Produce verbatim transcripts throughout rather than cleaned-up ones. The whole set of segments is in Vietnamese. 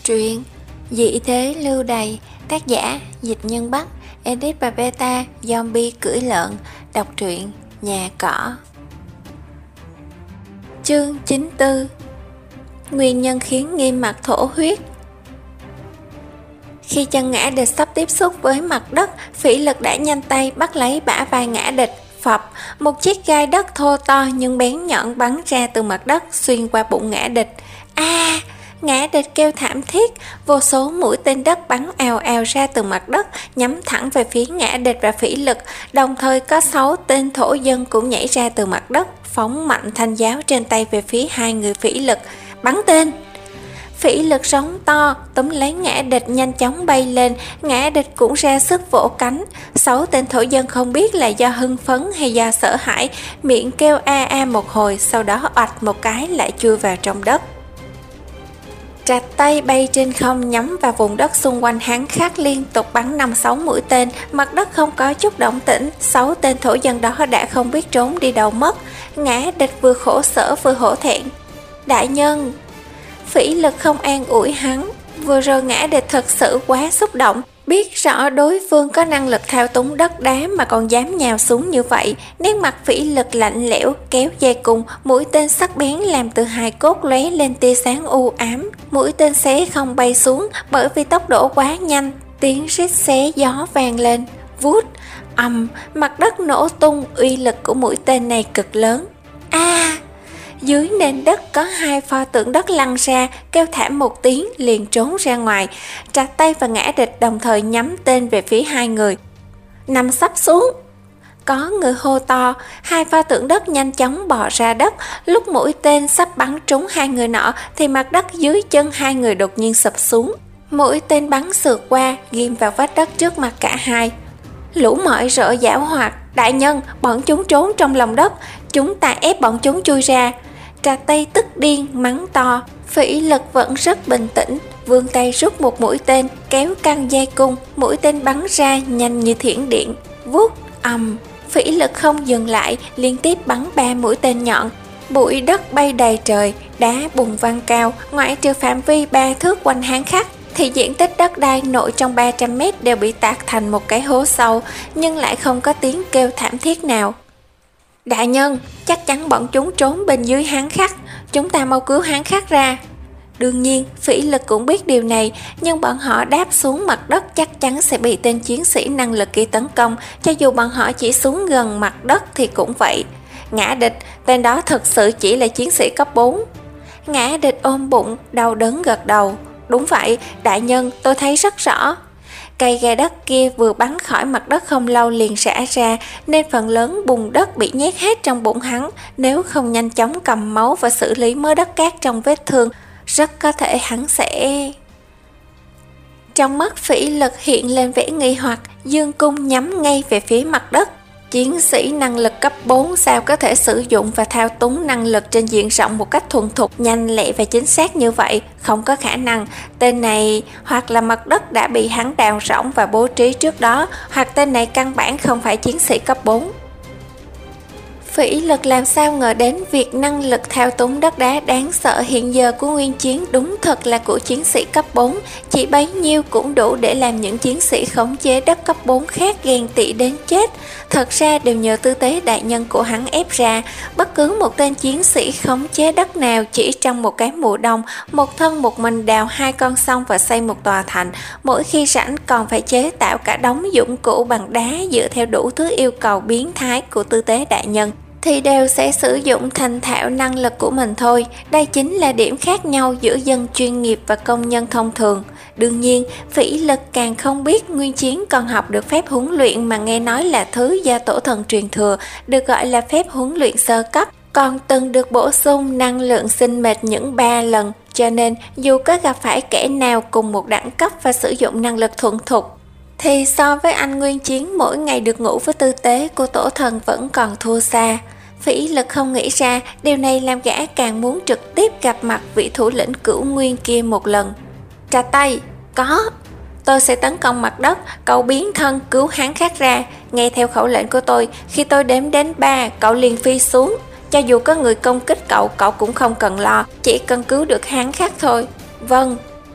Truyện Dị thế lưu đày, tác giả Dịch Nhân Bắc, edit và beta Zombie cưỡi lợn. Đọc truyện Nhà Cỏ. Chương chín mươi tư. Nguyên nhân khiến Nghiêm Mặc thổ huyết. Khi chân Ngã Địch sắp tiếp xúc với mặt đất, Phỉ Lực đã nhanh tay bắt lấy bả vai Ngã Địch. Phập, một chiếc gai đất thô to nhưng bén nhọn bắn ra từ mặt đất xuyên qua bụng Ngã Địch. A! À, Ngã Địch kêu thảm thiết, vô số mũi tên đất bắn ào ào ra từ mặt đất, nhắm thẳng về phía Ngã Địch và Phỉ Lực. Đồng thời có sáu tên thổ dân cũng nhảy ra từ mặt đất, phóng mạnh thanh giáo trên tay về phía hai người Phỉ Lực. Bắn tên! Phỉ Lực giống to, túm lấy Ngã Địch nhanh chóng bay lên. Ngã Địch cũng ra sức vỗ cánh. Sáu tên thổ dân không biết là do hưng phấn hay do sợ hãi, miệng kêu a a một hồi, sau đó oạch một cái lại chui vào trong đất. Trạch tay bay trên không nhắm vào vùng đất xung quanh hắn khắc, liên tục bắn năm sáu mũi tên. Mặt đất không có chút động tĩnh, sáu tên thổ dân đó đã không biết trốn đi đâu mất. Ngã Địch vừa khổ sở vừa hổ thẹn. Đại nhân! Phỉ Lực không an ủi hắn. Vừa rồi Ngã Địch thật sự quá xúc động, biết rõ đối phương có năng lực thao túng đất đá mà còn dám nhào xuống như vậy. Nét mặt Phỉ Lực lạnh lẽo, kéo dây cung, mũi tên sắc bén làm từ hài cốt lóe lên tia sáng u ám. Mũi tên xé không bay xuống bởi vì tốc độ quá nhanh. Tiếng rít xé gió vang lên, vút, ầm, mặt đất nổ tung. Uy lực của mũi tên này cực lớn. A! À, dưới nền đất có hai pho tượng đất lăn ra, kêu thảm một tiếng liền trốn ra ngoài. Trạch tay và Ngã Địch đồng thời nhắm tên về phía hai người. Nằm sắp xuống! Có người hô to. Hai pho tượng đất nhanh chóng bò ra đất. Lúc mũi tên sắp bắn trúng hai người nọ thì mặt đất dưới chân hai người đột nhiên sụp xuống. Mũi tên bắn sượt qua, ghim vào vách đất trước mặt cả hai. Lũ mọi rợ giảo hoạt. Đại nhân, bọn chúng trốn trong lòng đất, chúng ta ép bọn chúng chui ra. Trà tay tức điên mắng to. Phỉ Lực vẫn rất bình tĩnh, vươn tay rút một mũi tên, kéo căng dây cung. Mũi tên bắn ra nhanh như thiểm điện, vút, ầm. Phỉ Lực không dừng lại, liên tiếp bắn ba mũi tên nhọn. Bụi đất bay đầy trời, đá bùng văng cao. Ngoại trừ phạm vi ba thước quanh hang khắc thì diện tích đất đai nội trong ba trăm mét đều bị tạc thành một cái hố sâu, nhưng lại không có tiếng kêu thảm thiết nào. Đại nhân, chắc chắn bọn chúng trốn bên dưới hán khắc, chúng ta mau cứu hán khắc ra. Đương nhiên, Phỉ Lực cũng biết điều này, nhưng bọn họ đáp xuống mặt đất chắc chắn sẽ bị tên chiến sĩ năng lực kia tấn công, cho dù bọn họ chỉ xuống gần mặt đất thì cũng vậy. Ngã Địch, tên đó thực sự chỉ là chiến sĩ cấp bốn. Ngã Địch ôm bụng, đau đớn gật đầu. Đúng vậy, đại nhân, tôi thấy rất rõ. Cây gai đất kia vừa bắn khỏi mặt đất không lâu liền rã ra, nên phần lớn bùn đất bị nhét hết trong bụng hắn. Nếu không nhanh chóng cầm máu và xử lý mớ đất cát trong vết thương, rất có thể hắn sẽ... Trong mắt Phỉ Lực hiện lên vẻ nghi hoặc, dương cung nhắm ngay về phía mặt đất. Chiến sĩ năng lực cấp bốn sao có thể sử dụng và thao túng năng lực trên diện rộng một cách thuần thục, nhanh lẹ và chính xác như vậy? Không có khả năng. Tên này hoặc là mặt đất đã bị hắn đào rỗng và bố trí trước đó, hoặc tên này căn bản không phải chiến sĩ cấp bốn. Phỉ Lực làm sao ngờ đến việc năng lực thao túng đất đá đáng sợ hiện giờ của Nguyên Chiến đúng thật là của chiến sĩ cấp bốn, chỉ bấy nhiêu cũng đủ để làm những chiến sĩ khống chế đất cấp bốn khác ghen tị đến chết. Thật ra đều nhờ tư tế đại nhân của hắn ép ra. Bất cứ một tên chiến sĩ khống chế đất nào chỉ trong một cái mùa đông, một thân một mình đào hai con sông và xây một tòa thành, mỗi khi rảnh còn phải chế tạo cả đống dụng cụ bằng đá dựa theo đủ thứ yêu cầu biến thái của tư tế đại nhân, thì đều sẽ sử dụng thành thạo năng lực của mình thôi. Đây chính là điểm khác nhau giữa dân chuyên nghiệp và công nhân thông thường. Đương nhiên, Phỉ Lực càng không biết Nguyên Chiến còn học được phép huấn luyện mà nghe nói là thứ do tổ thần truyền thừa, được gọi là phép huấn luyện sơ cấp, còn từng được bổ sung năng lượng sinh mệnh những ba lần, cho nên dù có gặp phải kẻ nào cùng một đẳng cấp và sử dụng năng lực thuần thục, thì so với anh Nguyên Chiến mỗi ngày được ngủ với tư tế của tổ thần vẫn còn thua xa. Phỉ Lực không nghĩ ra, điều này làm gã càng muốn trực tiếp gặp mặt vị thủ lĩnh Cửu Nguyên kia một lần. Trà tay, có. Tôi sẽ tấn công mặt đất, cậu biến thân cứu hắn khắc ra. Nghe theo khẩu lệnh của tôi, khi tôi đếm đến ba, cậu liền phi xuống. Cho dù có người công kích cậu, cậu cũng không cần lo, chỉ cần cứu được hắn khắc thôi. Vâng.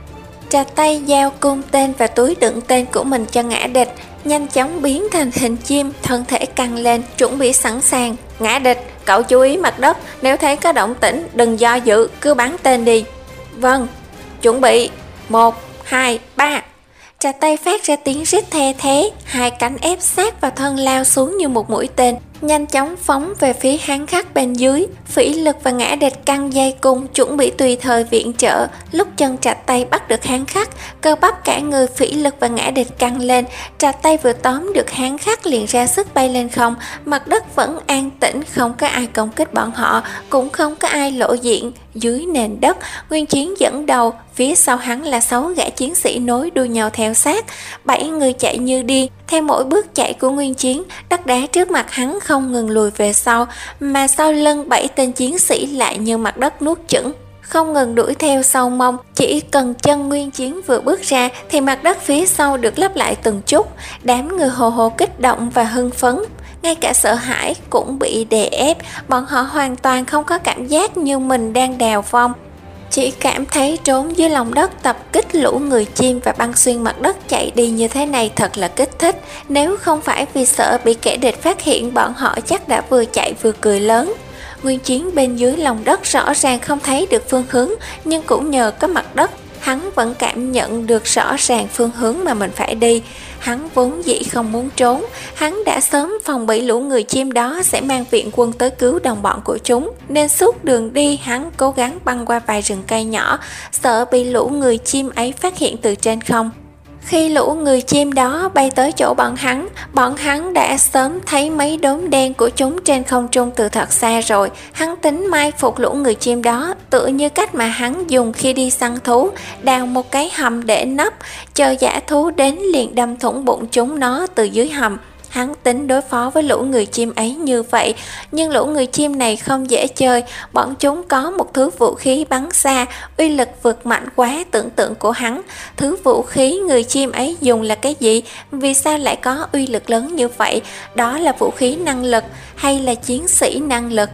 Trà tay giao cung tên và túi đựng tên của mình cho ngã địch, nhanh chóng biến thành hình chim, thân thể căng lên, chuẩn bị sẵn sàng. Ngã địch, cậu chú ý mặt đất, nếu thấy có động tĩnh, đừng do dự, cứ bắn tên đi. Vâng, chuẩn bị, một, hai, ba. Trà tay phát ra tiếng rít the thế, hai cánh ép sát vào thân lao xuống như một mũi tên, nhanh chóng phóng về phía Hán Khắc bên dưới. Phỉ Lực và Ngã Địch căng dây cung, chuẩn bị tùy thời viện trợ. Lúc chân Trạch tay bắt được Hán Khắc, cơ bắp cả người Phỉ Lực và Ngã Địch căng lên. Trạch tay vừa tóm được Hán Khắc liền ra sức bay lên không. Mặt đất vẫn an tĩnh, không có ai công kích bọn họ, cũng không có ai lộ diện. Dưới nền đất, Nguyên Chiến dẫn đầu, phía sau hắn là sáu gã chiến sĩ nối đuôi nhau theo sát. Bảy người chạy như điên, theo mỗi bước chạy của Nguyên Chiến, đất đá trước mặt hắn không ngừng lùi về sau, mà sau lưng bảy tên chiến sĩ lại như mặt đất nuốt chửng, không ngừng đuổi theo sau mông. Chỉ cần chân Nguyên Chiến vừa bước ra thì mặt đất phía sau được lấp lại từng chút. Đám người hồ hồ kích động và hưng phấn, ngay cả sợ hãi cũng bị đè ép. Bọn họ hoàn toàn không có cảm giác như mình đang đào vong, chỉ cảm thấy trốn dưới lòng đất tập kích lũ người chim và băng xuyên mặt đất chạy đi như thế này thật là kích thích. Nếu không phải vì sợ bị kẻ địch phát hiện, bọn họ chắc đã vừa chạy vừa cười lớn. Nguyên Chiến bên dưới lòng đất rõ ràng không thấy được phương hướng, nhưng cũng nhờ có mặt đất, hắn vẫn cảm nhận được rõ ràng phương hướng mà mình phải đi. Hắn vốn dĩ không muốn trốn, hắn đã sớm phòng bị lũ người chim đó sẽ mang viện quân tới cứu đồng bọn của chúng, nên suốt đường đi hắn cố gắng băng qua vài rừng cây nhỏ, sợ bị lũ người chim ấy phát hiện từ trên không. Khi lũ người chim đó bay tới chỗ bọn hắn, bọn hắn đã sớm thấy mấy đốm đen của chúng trên không trung từ thật xa rồi. Hắn tính mai phục lũ người chim đó, tựa như cách mà hắn dùng khi đi săn thú, đào một cái hầm để nấp, chờ dã thú đến liền đâm thủng bụng chúng nó từ dưới hầm. Hắn tính đối phó với lũ người chim ấy như vậy, nhưng lũ người chim này không dễ chơi. Bọn chúng có một thứ vũ khí bắn xa, uy lực vượt mạnh quá tưởng tượng của hắn. Thứ vũ khí người chim ấy dùng là cái gì? Vì sao lại có uy lực lớn như vậy? Đó là vũ khí năng lực hay là chiến sĩ năng lực?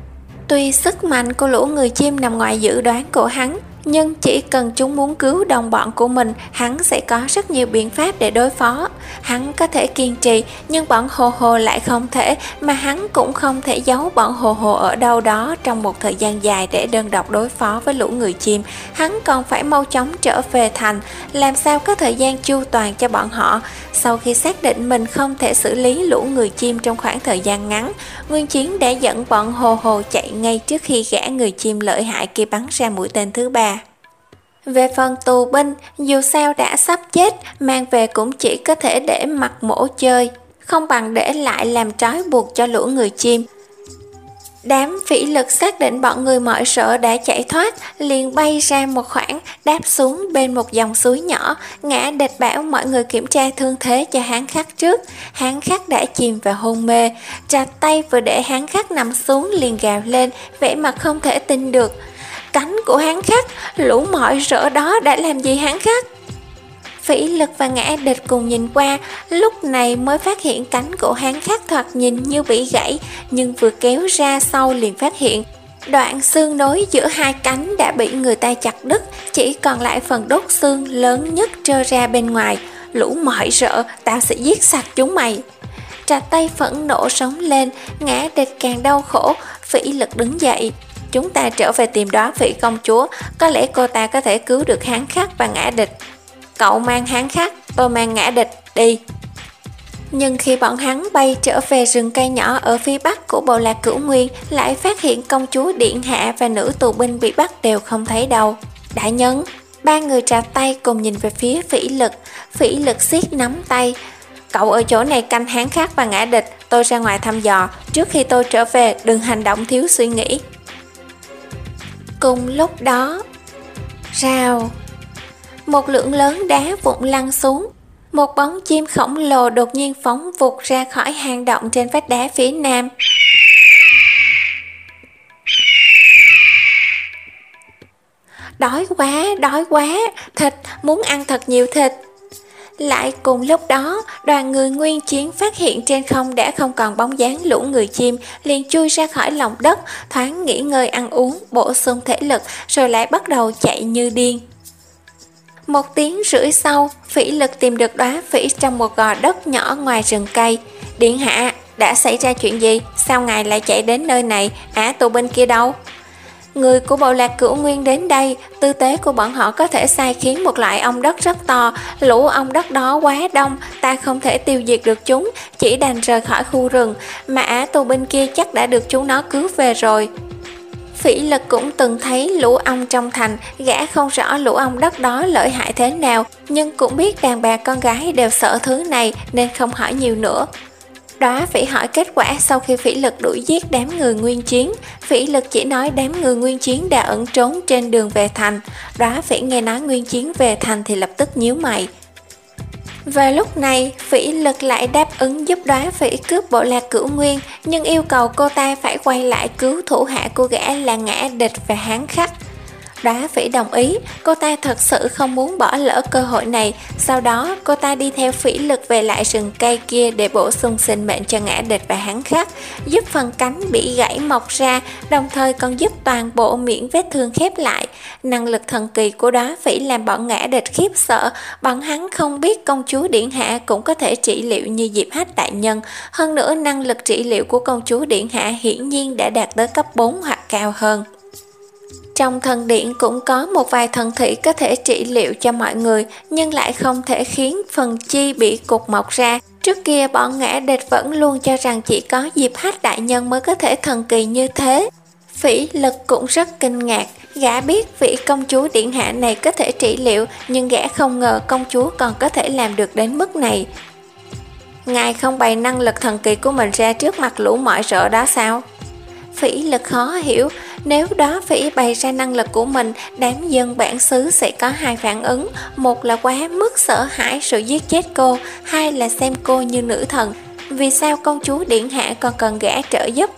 Tuy sức mạnh của lũ người chim nằm ngoài dự đoán của hắn, nhưng chỉ cần chúng muốn cứu đồng bọn của mình, hắn sẽ có rất nhiều biện pháp để đối phó. Hắn có thể kiên trì, nhưng bọn hồ hồ lại không thể, mà hắn cũng không thể giấu bọn hồ hồ ở đâu đó trong một thời gian dài để đơn độc đối phó với lũ người chim. Hắn còn phải mau chóng trở về thành, làm sao có thời gian chu toàn cho bọn họ. Sau khi xác định mình không thể xử lý lũ người chim trong khoảng thời gian ngắn, Nguyên Chiến đã dẫn bọn hồ hồ chạy ngay trước khi gã người chim lợi hại kia bắn ra mũi tên thứ ba. Về phần tù binh, dù sao đã sắp chết, mang về cũng chỉ có thể để mặt mổ chơi, không bằng để lại làm trói buộc cho lũ người chim. Đám Phỉ Lực xác định bọn người mọi sợ đã chạy thoát, liền bay ra một khoảng, đáp xuống bên một dòng suối nhỏ. Ngã Địch bảo mọi người kiểm tra thương thế cho Hán Khắc trước. Hán Khắc đã chìm vào hôn mê. Trạch tay vừa để Hán Khắc nằm xuống liền gào lên, vẻ mặt không thể tin được. Cánh của Hán Khắc, lũ mọi rỡ đó đã làm gì Hán Khắc? Phỉ Lực và Ngã Địch cùng nhìn qua, lúc này mới phát hiện cánh của Hán Khắc thoạt nhìn như bị gãy, nhưng vừa kéo ra sau liền phát hiện đoạn xương nối giữa hai cánh đã bị người ta chặt đứt, chỉ còn lại phần đốt xương lớn nhất trơ ra bên ngoài. Lũ mọi rợ, tao sẽ giết sạch chúng mày. Trạch tay phẫn nộ sống lên, Ngã Địch càng đau khổ. Phỉ Lực đứng dậy. Chúng ta trở về tìm Đóa Phỉ công chúa, có lẽ cô ta có thể cứu được Hán Khắc và Ngã Địch. Cậu mang Hán Khắc, tôi mang Ngã Địch, đi. Nhưng khi bọn hắn bay trở về rừng cây nhỏ ở phía bắc của bộ lạc Cửu Nguyên, lại phát hiện công chúa điện hạ và nữ tù binh bị bắt đều không thấy đâu. Đại nhân, ba người Trạch tay cùng nhìn về phía Phỉ Lực. Phỉ Lực siết nắm tay. Cậu ở chỗ này canh Hán Khắc và Ngã Địch, tôi ra ngoài thăm dò. Trước khi tôi trở về, đừng hành động thiếu suy nghĩ. Cùng lúc đó, rào, một lượng lớn đá vụn lăn xuống. Một bóng chim khổng lồ đột nhiên phóng vụt ra khỏi hang động trên vách đá phía nam. Đói quá, đói quá, thịt, muốn ăn thật nhiều thịt. Lại cùng lúc đó, đoàn người Nguyên Chiến phát hiện trên không đã không còn bóng dáng lũ người chim, liền chui ra khỏi lòng đất, thoáng nghỉ ngơi ăn uống, bổ sung thể lực, rồi lại bắt đầu chạy như điên. Một tiếng rưỡi sau, Phỉ Lực tìm được đóa phỉ trong một gò đất nhỏ ngoài rừng cây. Điện hạ, đã xảy ra chuyện gì? Sao ngài lại chạy đến nơi này? Ả tù binh kia đâu? Người của bộ lạc Cửu Nguyên đến đây, tư tế của bọn họ có thể sai khiến một loại ong đất rất to. Lũ ong đất đó quá đông, ta không thể tiêu diệt được chúng, chỉ đành rời khỏi khu rừng. Mà Ả tù binh kia chắc đã được chúng nó cứu về rồi. Phỉ Lực cũng từng thấy lũ ong trong thành, gã không rõ lũ ong đất đó lợi hại thế nào, nhưng cũng biết đàn bà con gái đều sợ thứ này nên không hỏi nhiều nữa. Đóa Phỉ hỏi kết quả sau khi Phỉ Lực đuổi giết đám người Nguyên Chiến. Phỉ Lực chỉ nói đám người Nguyên Chiến đã ẩn trốn trên đường về thành. Đóa Phỉ nghe nói Nguyên Chiến về thành thì lập tức nhíu mày. Và lúc này, Phỉ Lực lại đáp ứng giúp Đóa Phỉ cướp bộ lạc Cửu Nguyên, nhưng yêu cầu cô ta phải quay lại cứu thủ hạ của gã là Ngã Địch và Hán Khắc. Đóa Phỉ đồng ý, cô ta thật sự không muốn bỏ lỡ cơ hội này. Sau đó, cô ta đi theo Phỉ Lực về lại rừng cây kia để bổ sung sinh mệnh cho Ngã Địch và Hán Khắc, giúp phần cánh bị gãy mọc ra, đồng thời còn giúp toàn bộ miệng vết thương khép lại. Năng lực thần kỳ của Đóa Phỉ làm bọn Ngã Địch khiếp sợ, bọn hắn không biết công chúa Điện Hạ cũng có thể trị liệu như Diệp Hách đại nhân. Hơn nữa, năng lực trị liệu của công chúa Điện Hạ hiển nhiên đã đạt tới cấp bốn hoặc cao hơn. Trong thần điện cũng có một vài thần thị có thể trị liệu cho mọi người, nhưng lại không thể khiến phần chi bị cục mọc ra. Trước kia bọn Ngã Địch vẫn luôn cho rằng chỉ có Diệp Hách đại nhân mới có thể thần kỳ như thế. Phỉ Lực cũng rất kinh ngạc, gã biết vị công chúa Điện Hạ này có thể trị liệu, nhưng gã không ngờ công chúa còn có thể làm được đến mức này. Ngài không bày năng lực thần kỳ của mình ra trước mặt lũ mọi rợ đó sao? Phỉ Lực khó hiểu, nếu Đóa Phỉ bày ra năng lực của mình, đám dân bản xứ sẽ có hai phản ứng, một là quá mức sợ hãi sự giết chết cô, hai là xem cô như nữ thần. Vì sao công chúa Điện Hạ còn cần gã trợ giúp?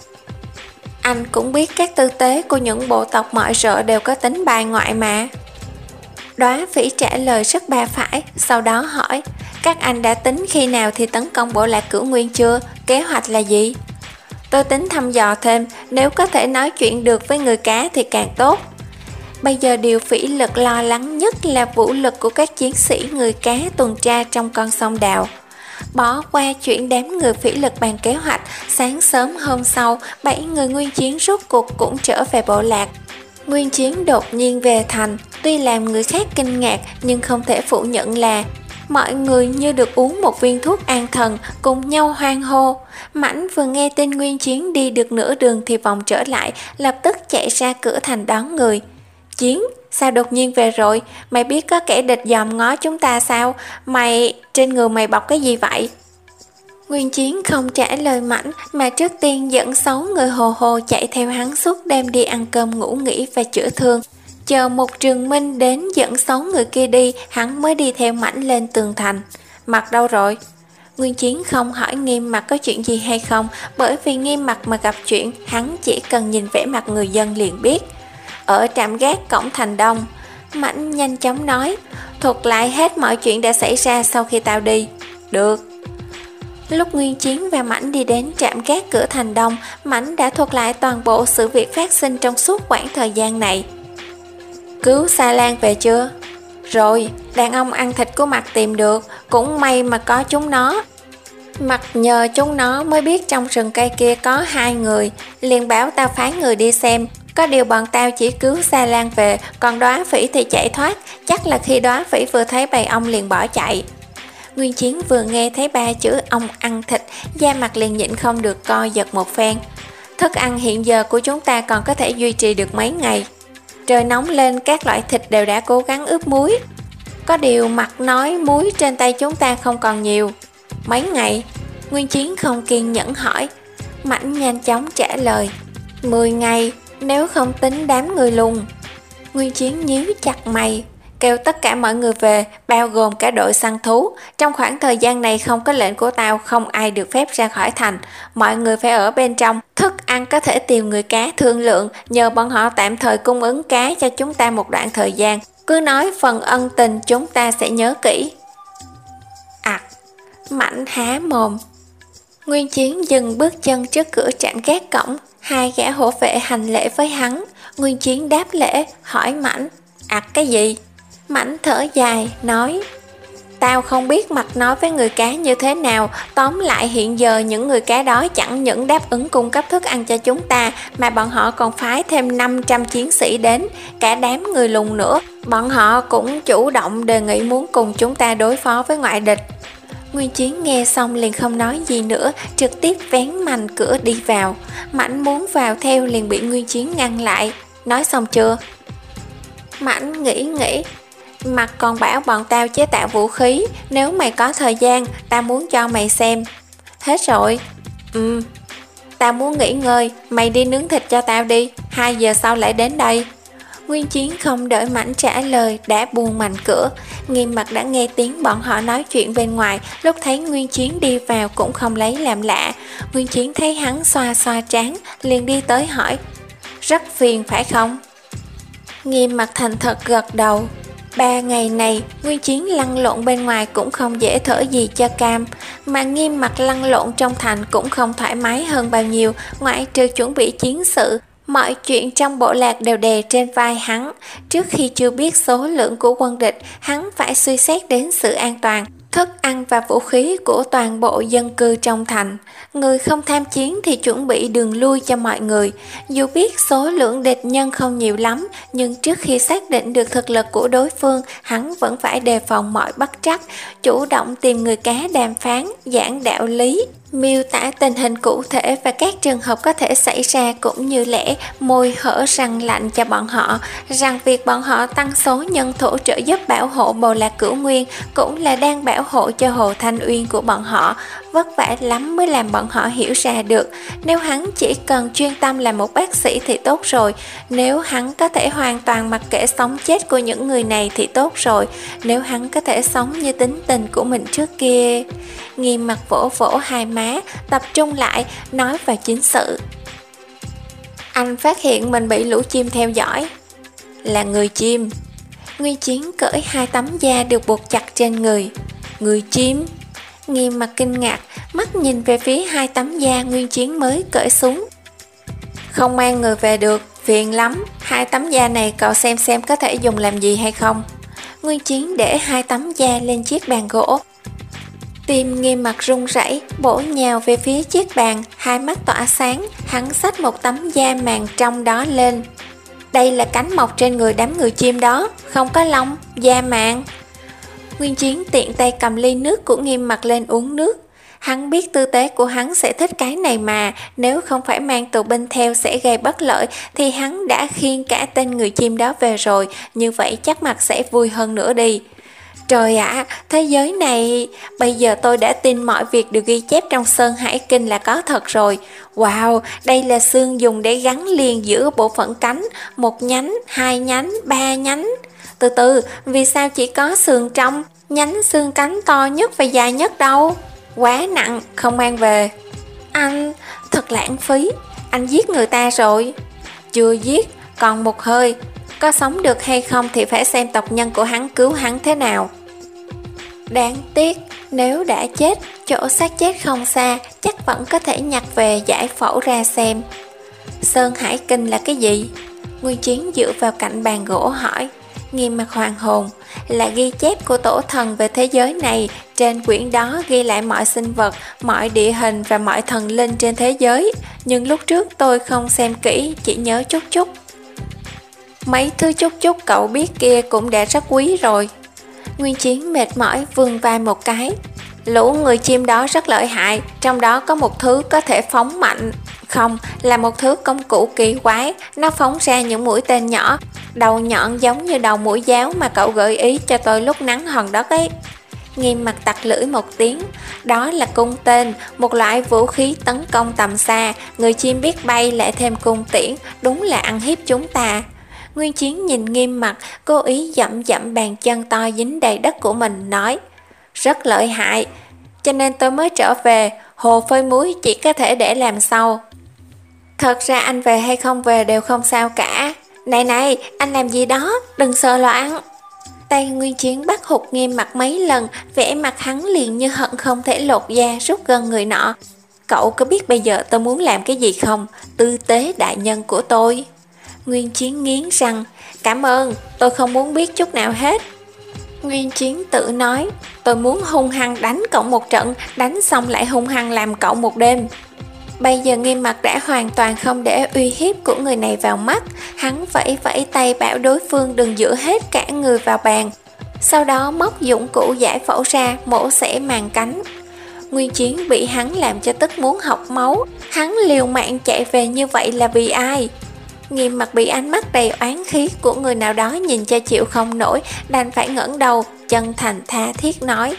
Anh cũng biết các tư tế của những bộ tộc mọi rợ đều có tính bài ngoại mà. Đóa Phỉ trả lời rất ba phải, sau đó hỏi, các anh đã tính khi nào thì tấn công bộ lạc Cửu Nguyên chưa? Kế hoạch là gì? Tôi tính thăm dò thêm, nếu có thể nói chuyện được với người cá thì càng tốt. Bây giờ điều Phỉ Lực lo lắng nhất là vũ lực của các chiến sĩ người cá tuần tra trong con sông Đào. Bỏ qua chuyện đám người Phỉ Lực bàn kế hoạch, sáng sớm hôm sau, bảy người Nguyên Chiến rốt cuộc cũng trở về bộ lạc. Nguyên Chiến đột nhiên về thành, tuy làm người khác kinh ngạc nhưng không thể phủ nhận là mọi người như được uống một viên thuốc an thần, cùng nhau hoan hô. Mãnh vừa nghe tin Nguyên Chiến đi được nửa đường thì vòng trở lại, lập tức chạy ra cửa thành đón người. Chiến, sao đột nhiên về rồi? Mày biết có kẻ địch dòm ngó chúng ta sao? Mày, trên người mày bọc cái gì vậy? Nguyên Chiến không trả lời Mãnh, mà trước tiên dẫn sáu người hồ hồ chạy theo hắn suốt đêm đi ăn cơm ngủ nghỉ và chữa thương. Chờ một Trường Minh đến dẫn sáu người kia đi, hắn mới đi theo Mãnh lên tường thành. Mặt đâu rồi? Nguyên Chiến không hỏi Nghiêm Mặt có chuyện gì hay không, bởi vì Nghiêm Mặt mà gặp chuyện, hắn chỉ cần nhìn vẻ mặt người dân liền biết. Ở trạm gác cổng thành đông. Mãnh nhanh chóng nói, thuật lại hết mọi chuyện đã xảy ra sau khi tao đi. Được. Lúc Nguyên Chiến và Mãnh đi đến trạm gác cửa thành đông, Mãnh đã thuật lại toàn bộ sự việc phát sinh trong suốt khoảng thời gian này. Cứu Sa Lan về chưa? Rồi, đàn ông ăn thịt của Mặt tìm được, cũng may mà có chúng nó. Mặt nhờ chúng nó mới biết trong rừng cây kia có hai người, liền bảo tao phái người đi xem. Có điều bọn tao chỉ cứu Sa Lan về, còn Đóa Phỉ thì chạy thoát, chắc là khi Đóa Phỉ vừa thấy bầy ong liền bỏ chạy. Nguyên Chiến vừa nghe thấy ba chữ ong ăn thịt, da mặt liền nhịn không được co giật một phen. Thức ăn hiện giờ của chúng ta còn có thể duy trì được mấy ngày. Trời nóng lên, các loại thịt đều đã cố gắng ướp muối. Có điều Mặt nói muối trên tay chúng ta không còn nhiều. Mấy ngày? Nguyên Chiến không kiên nhẫn hỏi. Mãnh nhanh chóng trả lời, mười ngày, nếu không tính đám người lùn. Nguyên Chiến nhíu chặt mày, kêu tất cả mọi người về, bao gồm cả đội săn thú. Trong khoảng thời gian này không có lệnh của tao, không ai được phép ra khỏi thành. Mọi người phải ở bên trong. Thức ăn có thể tìm người cá thương lượng, nhờ bọn họ tạm thời cung ứng cá cho chúng ta một đoạn thời gian. Cứ nói phần ân tình chúng ta sẽ nhớ kỹ. À, Mãnh há mồm. Nguyên Chiến dừng bước chân trước cửa trạm gác cổng, hai gã hổ vệ hành lễ với hắn. Nguyên Chiến đáp lễ, hỏi Mãnh, ạc cái gì? Mãnh thở dài, nói: Tao không biết mặt nói với người cá như thế nào, tóm lại hiện giờ những người cá đó chẳng những đáp ứng cung cấp thức ăn cho chúng ta, mà bọn họ còn phái thêm năm trăm chiến sĩ đến, cả đám người lùn nữa. Bọn họ cũng chủ động đề nghị muốn cùng chúng ta đối phó với ngoại địch. Nguyên Chiến nghe xong liền không nói gì nữa, trực tiếp vén mành cửa đi vào. Mãnh muốn vào theo liền bị Nguyên Chiến ngăn lại. Nói xong chưa? Mãnh nghĩ nghĩ. Mặt còn bảo bọn tao chế tạo vũ khí, nếu mày có thời gian, tao muốn cho mày xem. Hết rồi. Ừ. Tao muốn nghỉ ngơi, mày đi nướng thịt cho tao đi, hai giờ sau lại đến đây. Nguyên Chiến không đợi Mãnh trả lời đã buông mành cửa. Nghiêm Mặt đã nghe tiếng bọn họ nói chuyện bên ngoài, lúc thấy Nguyên Chiến đi vào cũng không lấy làm lạ. Nguyên Chiến thấy hắn xoa xoa trán, liền đi tới hỏi: Rất phiền phải không? Nghiêm Mặt thành thật gật đầu. Ba ngày này, Nguyên Chiến lăn lộn bên ngoài cũng không dễ thở gì cho cam, mà Nghiêm Mặt lăn lộn trong thành cũng không thoải mái hơn bao nhiêu, ngoại trừ chuẩn bị chiến sự. Mọi chuyện trong bộ lạc đều đè trên vai hắn. Trước khi chưa biết số lượng của quân địch, hắn phải suy xét đến sự an toàn, thức ăn và vũ khí của toàn bộ dân cư trong thành. Người không tham chiến thì chuẩn bị đường lui cho mọi người. Dù biết số lượng địch nhân không nhiều lắm, nhưng trước khi xác định được thực lực của đối phương, hắn vẫn phải đề phòng mọi bất trắc, chủ động tìm người cá đàm phán, giảng đạo lý, miêu tả tình hình cụ thể và các trường hợp có thể xảy ra, cũng như lẽ môi hở răng lạnh cho bọn họ, rằng việc bọn họ tăng số nhân thủ trợ giúp bảo hộ bầu lạc Cửu Nguyên cũng là đang bảo hộ cho Hồ Thanh Uyên của bọn họ. Vất vả lắm mới làm bọn họ hiểu ra được. Nếu hắn chỉ cần chuyên tâm làm một bác sĩ thì tốt rồi. Nếu hắn có thể hoàn toàn mặc kệ sống chết của những người này thì tốt rồi. Nếu hắn có thể sống như tính tình của mình trước kia. Nghiêm Mặt vỗ vỗ hai má, tập trung lại, nói vào chính sự. Anh phát hiện mình bị lũ chim theo dõi. Là người chim. Nguyên Chiến cởi hai tấm da được buộc chặt trên người. Người chim? Nghiêm Mặt kinh ngạc, mắt nhìn về phía hai tấm da Nguyên Chiến mới cởi xuống. Không mang người về được, phiền lắm. Hai tấm da này cậu xem xem có thể dùng làm gì hay không. Nguyên Chiến để hai tấm da lên chiếc bàn gỗ. Tim Nghiêm Mặt run rẩy, bổ nhào về phía chiếc bàn, hai mắt tỏa sáng. Hắn xách một tấm da màng trong đó lên. Đây là cánh mọc trên người đám người chim đó, không có lông, da màng. Nguyên Chiến tiện tay cầm ly nước của Nghiêm Mặt lên uống nước. Hắn biết tư tế của hắn sẽ thích cái này mà, nếu không phải mang tù binh theo sẽ gây bất lợi thì hắn đã khiêng cả tên người chim đó về rồi, như vậy chắc mặt sẽ vui hơn nữa đi. Trời ạ, à, thế giới này, bây giờ tôi đã tin mọi việc được ghi chép trong Sơn Hải Kinh là có thật rồi. Wow, đây là xương dùng để gắn liền giữa bộ phận cánh, một nhánh, hai nhánh, ba nhánh. Từ từ, vì sao chỉ có sườn trong, nhánh xương cánh to nhất và dài nhất đâu? Quá nặng, không mang về. Anh, thật lãng phí, anh giết người ta rồi. Chưa giết, còn một hơi. Có sống được hay không thì phải xem tộc nhân của hắn cứu hắn thế nào. Đáng tiếc, nếu đã chết, chỗ xác chết không xa, chắc vẫn có thể nhặt về giải phẫu ra xem. Sơn Hải Kinh là cái gì? Nguyên Chiến dựa vào cạnh bàn gỗ hỏi. Nghiêm Mặt hoàng hồn, là ghi chép của tổ thần về thế giới này. Trên quyển đó ghi lại mọi sinh vật, mọi địa hình và mọi thần linh trên thế giới. Nhưng lúc trước tôi không xem kỹ, chỉ nhớ chút chút. Mấy thứ chút chút cậu biết kia cũng đã rất quý rồi. Nguyên Chiến mệt mỏi vươn vai một cái. Lũ người chim đó rất lợi hại, trong đó có một thứ có thể phóng mạnh. Không, là một thứ công cụ kỳ quái, nó phóng ra những mũi tên nhỏ, đầu nhọn giống như đầu mũi giáo mà cậu gợi ý cho tôi lúc nắng hòn đất ấy. Nghiêm Mặt tặc lưỡi một tiếng. Đó là cung tên, một loại vũ khí tấn công tầm xa. Người chim biết bay lại thêm cung tiễn, đúng là ăn hiếp chúng ta. Nguyên Chiến nhìn Nghiêm Mặt, cố ý dậm dậm bàn chân to dính đầy đất của mình, nói. Rất lợi hại, cho nên tôi mới trở về, hồ phơi muối chỉ có thể để làm sau. Thật ra anh về hay không về đều không sao cả. Này này, anh làm gì đó, đừng sợ loạn. Tay Nguyên Chiến bắt hụt Nghiêm Mặt mấy lần, vẻ mặt hắn liền như hận không thể lột da rút gần người nọ. Cậu có biết bây giờ tôi muốn làm cái gì không? Tư tế đại nhân của tôi. Nguyên Chiến nghiến răng. Cảm ơn, tôi không muốn biết chút nào hết. Nguyên Chiến tự nói, tôi muốn hung hăng đánh cậu một trận, đánh xong lại hung hăng làm cậu một đêm. Bây giờ Nghiêm Mặc đã hoàn toàn không để uy hiếp của người này vào mắt, hắn vẫy vẫy tay bảo đối phương đừng dựa hết cả người vào bàn. Sau đó móc dụng cụ giải phẫu ra, mổ xẻ màng cánh. Nguyên Chiến bị hắn làm cho tức muốn học máu, hắn liều mạng chạy về như vậy là vì ai? Nghiêm Mặc bị ánh mắt đầy oán khí của người nào đó nhìn cho chịu không nổi, đành phải ngẩng đầu, chân thành tha thiết nói: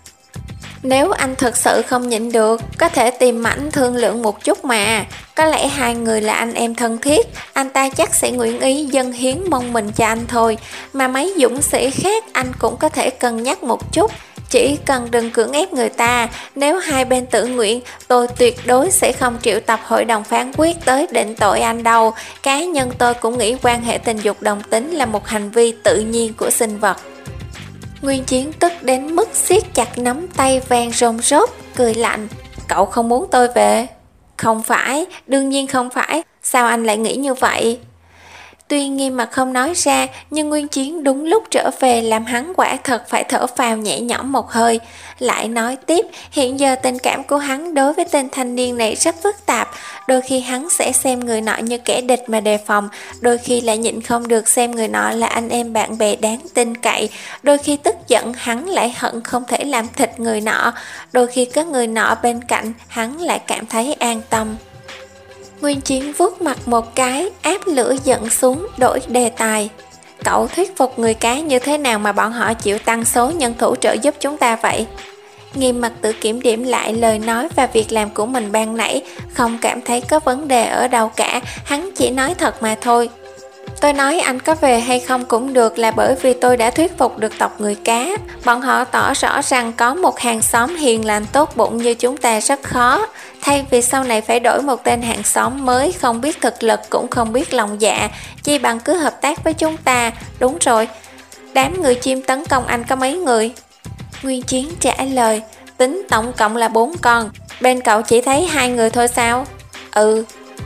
nếu anh thực sự không nhịn được, có thể tìm Mãnh thương lượng một chút mà. Có lẽ hai người là anh em thân thiết, anh ta chắc sẽ nguyện ý dâng hiến mong mình cho anh thôi. Mà mấy dũng sĩ khác anh cũng có thể cân nhắc một chút, chỉ cần đừng cưỡng ép người ta. Nếu hai bên tự nguyện, tôi tuyệt đối sẽ không triệu tập hội đồng phán quyết tới định tội anh đâu. Cá nhân tôi cũng nghĩ quan hệ tình dục đồng tính là một hành vi tự nhiên của sinh vật. Nguyên Chiến tức đến mức siết chặt nắm tay vang rôm rốp, cười lạnh: cậu không muốn tôi về? Không phải, đương nhiên không phải, sao anh lại nghĩ như vậy? Tuy Nghiêm Mặc không nói ra, nhưng Nguyên Chiến đúng lúc trở về làm hắn quả thật phải thở phào nhẹ nhõm một hơi. Lại nói tiếp, hiện giờ tình cảm của hắn đối với tên thanh niên này rất phức tạp. Đôi khi hắn sẽ xem người nọ như kẻ địch mà đề phòng, đôi khi lại nhịn không được xem người nọ là anh em bạn bè đáng tin cậy. Đôi khi tức giận hắn lại hận không thể làm thịt người nọ. Đôi khi có người nọ bên cạnh, hắn lại cảm thấy an tâm. Nguyên Chiến vuốt mặt một cái, áp lửa giận xuống, đổi đề tài. Cậu thuyết phục người cá như thế nào mà bọn họ chịu tăng số nhân thủ trợ giúp chúng ta vậy? Nghiêm Mặc tự kiểm điểm lại lời nói và việc làm của mình ban nãy, không cảm thấy có vấn đề ở đâu cả, hắn chỉ nói thật mà thôi. Tôi nói anh có về hay không cũng được là bởi vì tôi đã thuyết phục được tộc người cá. Bọn họ tỏ rõ rằng có một hàng xóm hiền lành tốt bụng như chúng ta rất khó. Thay vì sau này phải đổi một tên hàng xóm mới, không biết thực lực cũng không biết lòng dạ, chi bằng cứ hợp tác với chúng ta. Đúng rồi, đám người chim tấn công anh có mấy người? Nguyên Chiến trả lời: tính tổng cộng là bốn con. Bên cậu chỉ thấy hai người thôi sao? Ừ.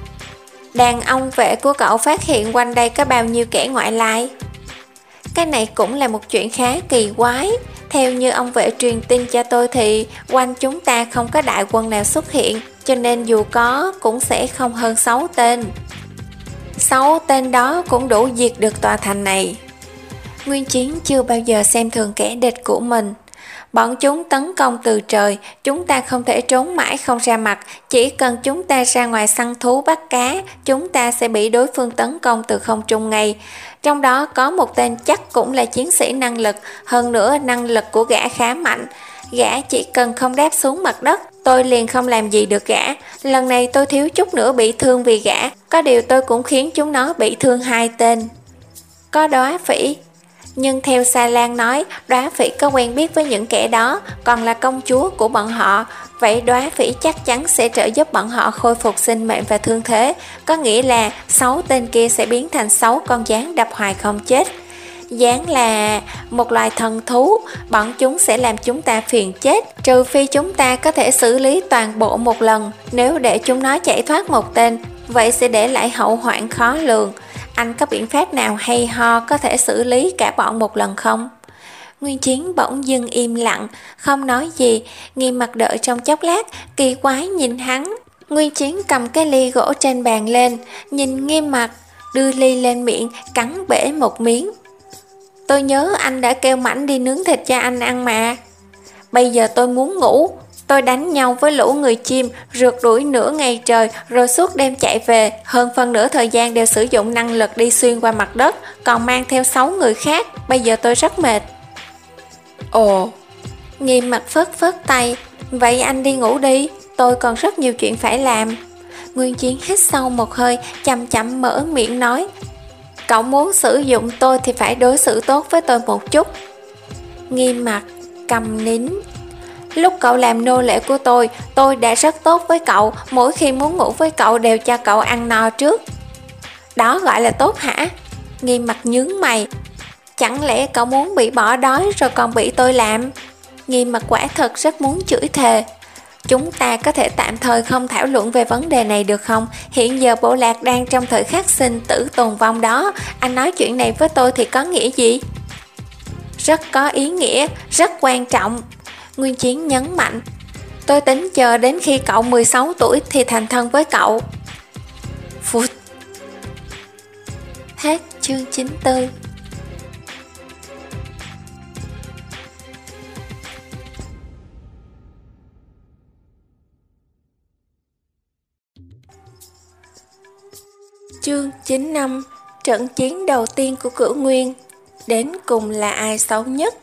Đàn ông vệ của cậu phát hiện quanh đây có bao nhiêu kẻ ngoại lai? Cái này cũng là một chuyện khá kỳ quái. Theo như ông vệ truyền tin cho tôi thì quanh chúng ta không có đại quân nào xuất hiện, cho nên dù có cũng sẽ không hơn sáu tên. Sáu tên đó cũng đủ diệt được tòa thành này. Nguyên Chiến chưa bao giờ xem thường kẻ địch của mình. Bọn chúng tấn công từ trời, chúng ta không thể trốn mãi không ra mặt. Chỉ cần chúng ta ra ngoài săn thú bắt cá, chúng ta sẽ bị đối phương tấn công từ không trung ngay. Trong đó có một tên chắc cũng là chiến sĩ năng lực, hơn nữa năng lực của gã khá mạnh. Gã chỉ cần không đáp xuống mặt đất, tôi liền không làm gì được gã. Lần này tôi thiếu chút nữa bị thương vì gã, có điều tôi cũng khiến chúng nó bị thương hai tên. Có Đóa Phỉ. Nhưng theo Sa Lan nói, Đóa Phỉ có quen biết với những kẻ đó, còn là công chúa của bọn họ. Vậy Đóa Phỉ chắc chắn sẽ trợ giúp bọn họ khôi phục sinh mệnh và thương thế. Có nghĩa là sáu tên kia sẽ biến thành sáu con gián đập hoài không chết. Gián là một loài thần thú, bọn chúng sẽ làm chúng ta phiền chết, trừ phi chúng ta có thể xử lý toàn bộ một lần. Nếu để chúng nó chạy thoát một tên, vậy sẽ để lại hậu hoạn khó lường. Anh có biện pháp nào hay ho có thể xử lý cả bọn một lần không? Nguyên Chiến bỗng dưng im lặng, không nói gì. Nghiêm Mặc đợi trong chốc lát, kỳ quái nhìn hắn. Nguyên Chiến cầm cái ly gỗ trên bàn lên, nhìn Nghiêm Mặc, đưa ly lên miệng, cắn bể một miếng. Tôi nhớ anh đã kêu Mãnh đi nướng thịt cho anh ăn mà. Bây giờ tôi muốn ngủ. Tôi đánh nhau với lũ người chim, rượt đuổi nửa ngày trời, rồi suốt đêm chạy về. Hơn phân nửa thời gian đều sử dụng năng lực đi xuyên qua mặt đất, còn mang theo sáu người khác. Bây giờ tôi rất mệt. Ồ. Nghiêm Mặc phớt phớt tay. Vậy anh đi ngủ đi, tôi còn rất nhiều chuyện phải làm. Nguyên Chiến hít sâu một hơi, chậm chậm mở miệng nói: cậu muốn sử dụng tôi thì phải đối xử tốt với tôi một chút. Nghiêm Mặc câm nín. Lúc cậu làm nô lệ của tôi, tôi đã rất tốt với cậu, mỗi khi muốn ngủ với cậu đều cho cậu ăn no trước. Đó gọi là tốt hả? Nghiêm Mặc nhướng mày. Chẳng lẽ cậu muốn bị bỏ đói rồi còn bị tôi làm? Nghiêm Mặc quả thật rất muốn chửi thề. Chúng ta có thể tạm thời không thảo luận về vấn đề này được không? Hiện giờ bộ lạc đang trong thời khắc sinh tử tồn vong đó. Anh nói chuyện này với tôi thì có nghĩa gì? rất có ý nghĩa, rất quan trọng. Nguyên Chiến nhấn mạnh, tôi tính chờ đến khi cậu mười sáu tuổi thì thành thân với cậu. Phút. Hết chương chín mươi tư. Chương chín mươi lăm. Trận chiến đầu tiên của Cửu Nguyên. Đến cùng là ai xấu nhất?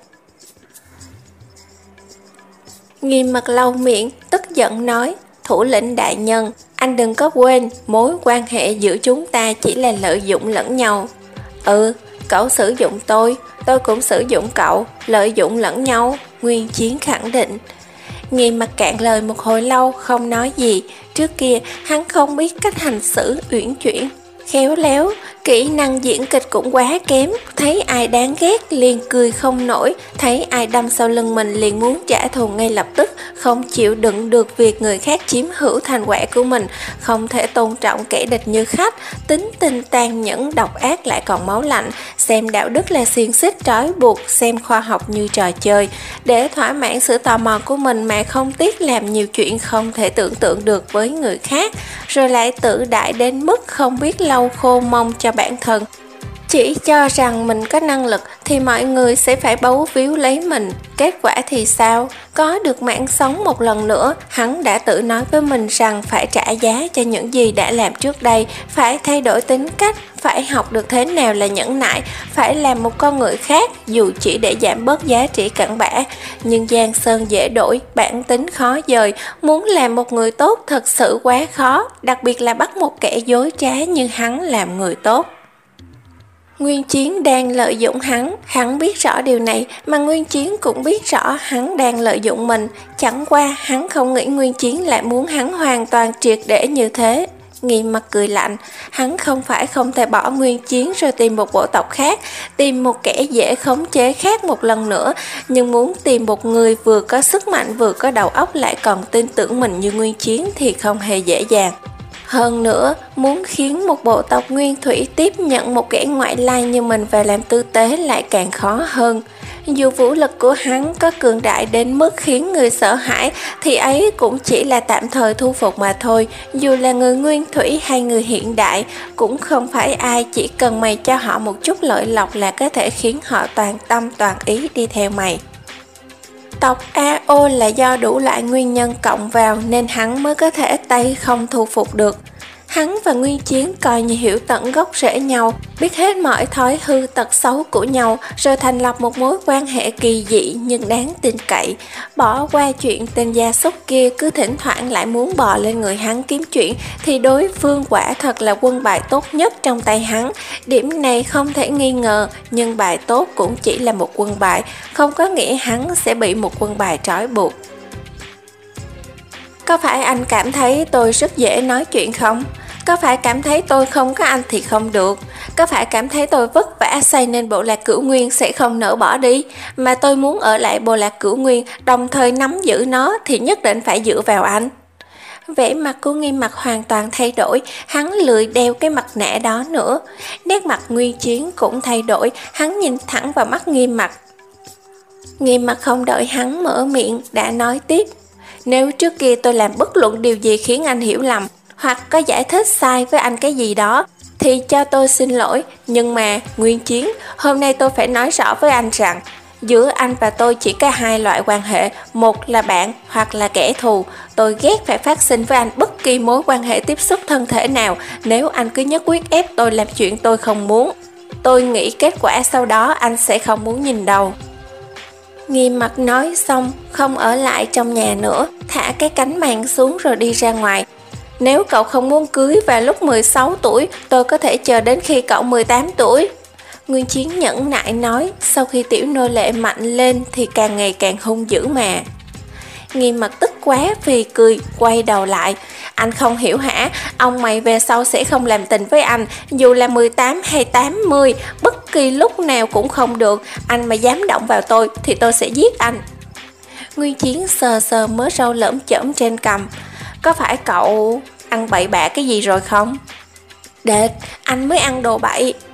Nghiêm Mặt lau miệng, tức giận nói, thủ lĩnh đại nhân, anh đừng có quên, mối quan hệ giữa chúng ta chỉ là lợi dụng lẫn nhau. Ừ, cậu sử dụng tôi, tôi cũng sử dụng cậu, lợi dụng lẫn nhau, Nguyên Chiến khẳng định. Nghiêm Mặt cạn lời một hồi lâu không nói gì, trước kia hắn không biết cách hành xử uyển chuyển, khéo léo, kỹ năng diễn kịch cũng quá kém, thấy ai đáng ghét liền cười không nổi, thấy ai đâm sau lưng mình liền muốn trả thù ngay lập tức, không chịu đựng được việc người khác chiếm hữu thành quả của mình, không thể tôn trọng kẻ địch như khách, tính tình tàn nhẫn độc ác lại còn máu lạnh, xem đạo đức là xiềng xích trói buộc, xem khoa học như trò chơi, để thỏa mãn sự tò mò của mình mà không tiếc làm nhiều chuyện không thể tưởng tượng được với người khác, rồi lại tự đại đến mức không biết lau khô mông cho bản thân. Chỉ cho rằng mình có năng lực thì mọi người sẽ phải bấu víu lấy mình. Kết quả thì sao? Có được mạng sống một lần nữa, hắn đã tự nói với mình rằng phải trả giá cho những gì đã làm trước đây, phải thay đổi tính cách, phải học được thế nào là nhẫn nại, phải làm một con người khác dù chỉ để giảm bớt giá trị cặn bã. Nhưng giang sơn dễ đổi, bản tính khó dời, muốn làm một người tốt thật sự quá khó, đặc biệt là bắt một kẻ dối trá như hắn làm người tốt. Nguyên Chiến đang lợi dụng hắn, hắn biết rõ điều này, mà Nguyên Chiến cũng biết rõ hắn đang lợi dụng mình, chẳng qua hắn không nghĩ Nguyên Chiến lại muốn hắn hoàn toàn triệt để như thế. Nghiêm Mặt cười lạnh, hắn không phải không thể bỏ Nguyên Chiến rồi tìm một bộ tộc khác, tìm một kẻ dễ khống chế khác một lần nữa, nhưng muốn tìm một người vừa có sức mạnh vừa có đầu óc lại còn tin tưởng mình như Nguyên Chiến thì không hề dễ dàng. Hơn nữa, muốn khiến một bộ tộc nguyên thủy tiếp nhận một kẻ ngoại lai như mình về làm tư tế lại càng khó hơn. Dù vũ lực của hắn có cường đại đến mức khiến người sợ hãi, thì ấy cũng chỉ là tạm thời thu phục mà thôi. Dù là người nguyên thủy hay người hiện đại, cũng không phải ai chỉ cần mày cho họ một chút lợi lộc là có thể khiến họ toàn tâm toàn ý đi theo mày. Tộc a o là do đủ loại nguyên nhân cộng vào nên hắn mới có thể tay không thu phục được. Hắn và Nguyên Chiến coi như hiểu tận gốc rễ nhau, biết hết mọi thói hư tật xấu của nhau, rồi thành lập một mối quan hệ kỳ dị nhưng đáng tin cậy. Bỏ qua chuyện tên gia súc kia cứ thỉnh thoảng lại muốn bò lên người hắn kiếm chuyện, thì đối phương quả thật là quân bài tốt nhất trong tay hắn. Điểm này không thể nghi ngờ, nhưng bài tốt cũng chỉ là một quân bài, không có nghĩa hắn sẽ bị một quân bài trói buộc. Có phải anh cảm thấy tôi rất dễ nói chuyện không? Có phải cảm thấy tôi không có anh thì không được? Có phải cảm thấy tôi vất vả xây nên bộ lạc Cửu Nguyên sẽ không nỡ bỏ đi? Mà tôi muốn ở lại bộ lạc Cửu Nguyên, đồng thời nắm giữ nó thì nhất định phải dựa vào anh. Vẻ mặt của Nghiêm Mặt hoàn toàn thay đổi, hắn lười đeo cái mặt nạ đó nữa. Nét mặt Nguyên Chiến cũng thay đổi, hắn nhìn thẳng vào mắt Nghiêm Mặt. Nghiêm Mặt không đợi hắn mở miệng, đã nói tiếp. Nếu trước kia tôi làm bất luận điều gì khiến anh hiểu lầm, hoặc có giải thích sai với anh cái gì đó, thì cho tôi xin lỗi. Nhưng mà, Nguyên Chiến, hôm nay tôi phải nói rõ với anh rằng, giữa anh và tôi chỉ có hai loại quan hệ, một là bạn hoặc là kẻ thù. Tôi ghét phải phát sinh với anh bất kỳ mối quan hệ tiếp xúc thân thể nào nếu anh cứ nhất quyết ép tôi làm chuyện tôi không muốn. Tôi nghĩ kết quả sau đó anh sẽ không muốn nhìn đâu. Nghiêm Mặt nói xong, không ở lại trong nhà nữa, thả cái cánh màn xuống rồi đi ra ngoài. Nếu cậu không muốn cưới vào lúc mười sáu tuổi, tôi có thể chờ đến khi cậu mười tám tuổi. Nguyên Chiến nhẫn nại nói, sau khi tiểu nô lệ mạnh lên thì càng ngày càng hung dữ mà. Nghiêm Mặt tức quá phì cười, quay đầu lại. Anh không hiểu hả? Ông mày về sau sẽ không làm tình với anh, dù là mười tám hay tám mươi, bất kỳ lúc nào cũng không được. Anh mà dám động vào tôi thì tôi sẽ giết anh. Nguyên Chiến sờ sờ mớ râu lởm chởm trên cằm. Có phải cậu ăn bậy bạ cái gì rồi không? Đệt, anh mới ăn đồ bậy.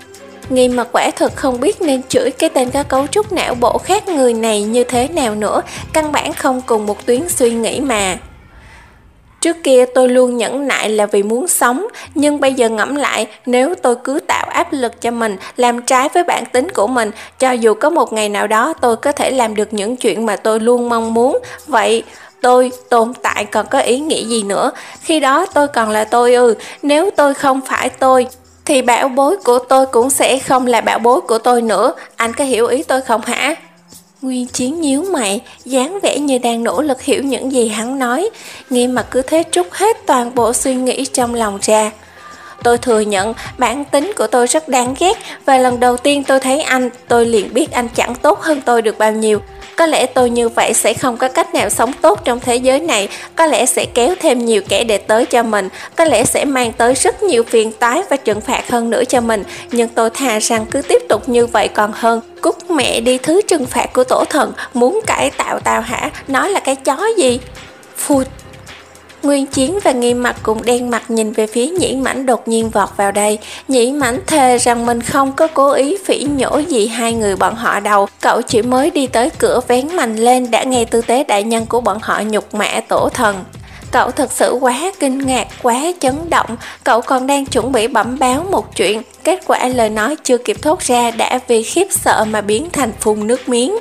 Nghiêm Mặc quả thực không biết nên chửi cái tên có cấu trúc não bộ khác người này như thế nào nữa, căn bản không cùng một tuyến suy nghĩ mà. Trước kia tôi luôn nhẫn nại là vì muốn sống, nhưng bây giờ ngẫm lại, nếu tôi cứ tạo áp lực cho mình, làm trái với bản tính của mình, cho dù có một ngày nào đó tôi có thể làm được những chuyện mà tôi luôn mong muốn, vậy tôi tồn tại còn có ý nghĩa gì nữa? Khi đó tôi còn là tôi ư? Nếu tôi không phải tôi, thì bảo bối của tôi cũng sẽ không là bảo bối của tôi nữa. Anh có hiểu ý tôi không hả? Nguyên Chiến nhíu mày, dáng vẻ như đang nỗ lực hiểu những gì hắn nói. Nghiêm Mặc cứ thế trút hết toàn bộ suy nghĩ trong lòng ra. Tôi thừa nhận bản tính của tôi rất đáng ghét, và lần đầu tiên tôi thấy anh, tôi liền biết anh chẳng tốt hơn tôi được bao nhiêu. Có lẽ tôi như vậy sẽ không có cách nào sống tốt trong thế giới này, có lẽ sẽ kéo thêm nhiều kẻ địch tới cho mình, có lẽ sẽ mang tới rất nhiều phiền toái và trừng phạt hơn nữa cho mình, nhưng tôi thà rằng cứ tiếp tục như vậy còn hơn. Cút mẹ đi thứ trừng phạt của tổ thần, muốn cải tạo tao hả? Nói là cái chó gì? Phụt! Nguyên Chiến và Nghiêm Mặc cùng đen mặt nhìn về phía Nhĩ Mãnh đột nhiên vọt vào đây. Nhĩ Mãnh thề rằng mình không có cố ý phỉ nhổ gì hai người bọn họ đâu. Cậu chỉ mới đi tới cửa vén mành lên đã nghe tư tế đại nhân của bọn họ nhục mạ tổ thần. Cậu thật sự quá kinh ngạc, quá chấn động. Cậu còn đang chuẩn bị bẩm báo một chuyện, kết quả lời nói chưa kịp thốt ra đã vì khiếp sợ mà biến thành phun nước miếng.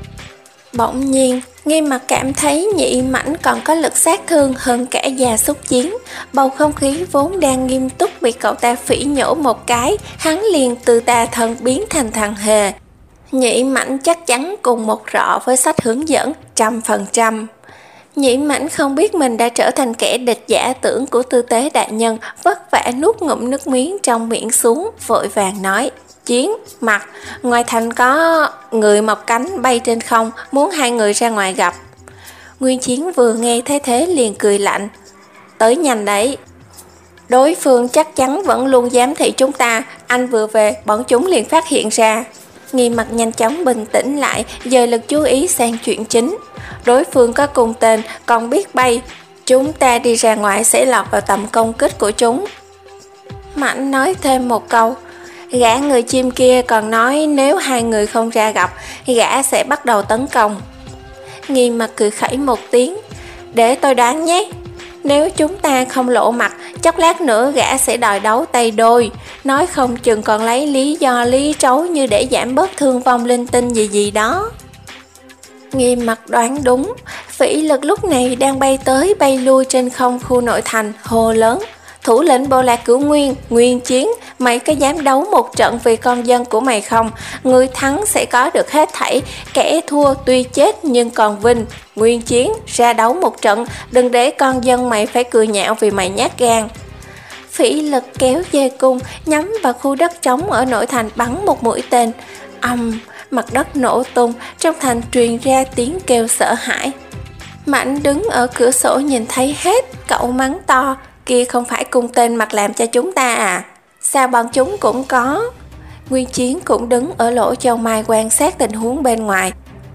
Bỗng nhiên, Nghiêm Mặc cảm thấy Nhị Mãnh còn có lực sát thương hơn cả già xúc chiến. Bầu không khí vốn đang nghiêm túc bị cậu ta phỉ nhổ một cái, hắn liền từ tà thần biến thành thằng hề. Nhị Mãnh chắc chắn cùng một rọ với sách hướng dẫn, trăm phần trăm. Nhị Mãnh không biết mình đã trở thành kẻ địch giả tưởng của tư tế đại nhân, vất vả nuốt ngụm nước miếng trong miệng xuống, vội vàng nói. Chiến, Mặc, ngoài thành có người mọc cánh bay trên không, muốn hai người ra ngoài gặp. Nguyên Chiến vừa nghe thấy thế liền cười lạnh. Tới nhanh đấy. Đối phương chắc chắn vẫn luôn giám thị chúng ta, anh vừa về, bọn chúng liền phát hiện ra. Nghiêm Mặc nhanh chóng bình tĩnh lại, dời lực chú ý sang chuyện chính. Đối phương có cùng tên, còn biết bay, chúng ta đi ra ngoài sẽ lọt vào tầm công kích của chúng. Mạnh nói thêm một câu. Gã người chim kia còn nói nếu hai người không ra gặp, gã sẽ bắt đầu tấn công. Nghiêm Mặc cười khẩy một tiếng. Để tôi đoán nhé, nếu chúng ta không lộ mặt, chốc lát nữa gã sẽ đòi đấu tay đôi, nói không chừng còn lấy lý do lý trấu như để giảm bớt thương vong linh tinh gì gì đó. Nghiêm Mặc đoán đúng, Phỉ Lực lúc này đang bay tới bay lui trên không khu nội thành, hô lớn. Thủ lĩnh Bộ Lạc Cửu Nguyên, Nguyên Chiến, mày có dám đấu một trận vì con dân của mày không? Người thắng sẽ có được hết thảy, kẻ thua tuy chết nhưng còn vinh. Nguyên Chiến, ra đấu một trận, đừng để con dân mày phải cười nhạo vì mày nhát gan. Phỉ Lực kéo dây cung, nhắm vào khu đất trống ở nội thành bắn một mũi tên. Ầm, um, mặt đất nổ tung, trong thành truyền ra tiếng kêu sợ hãi. Mạnh đứng ở cửa sổ nhìn thấy hết, cậu mắng to. Kia không phải cung tên mặc làm cho chúng ta à? Sao bọn chúng cũng có? Nguyên Chiến cũng đứng ở lỗ châu mai quan sát tình huống bên ngoài.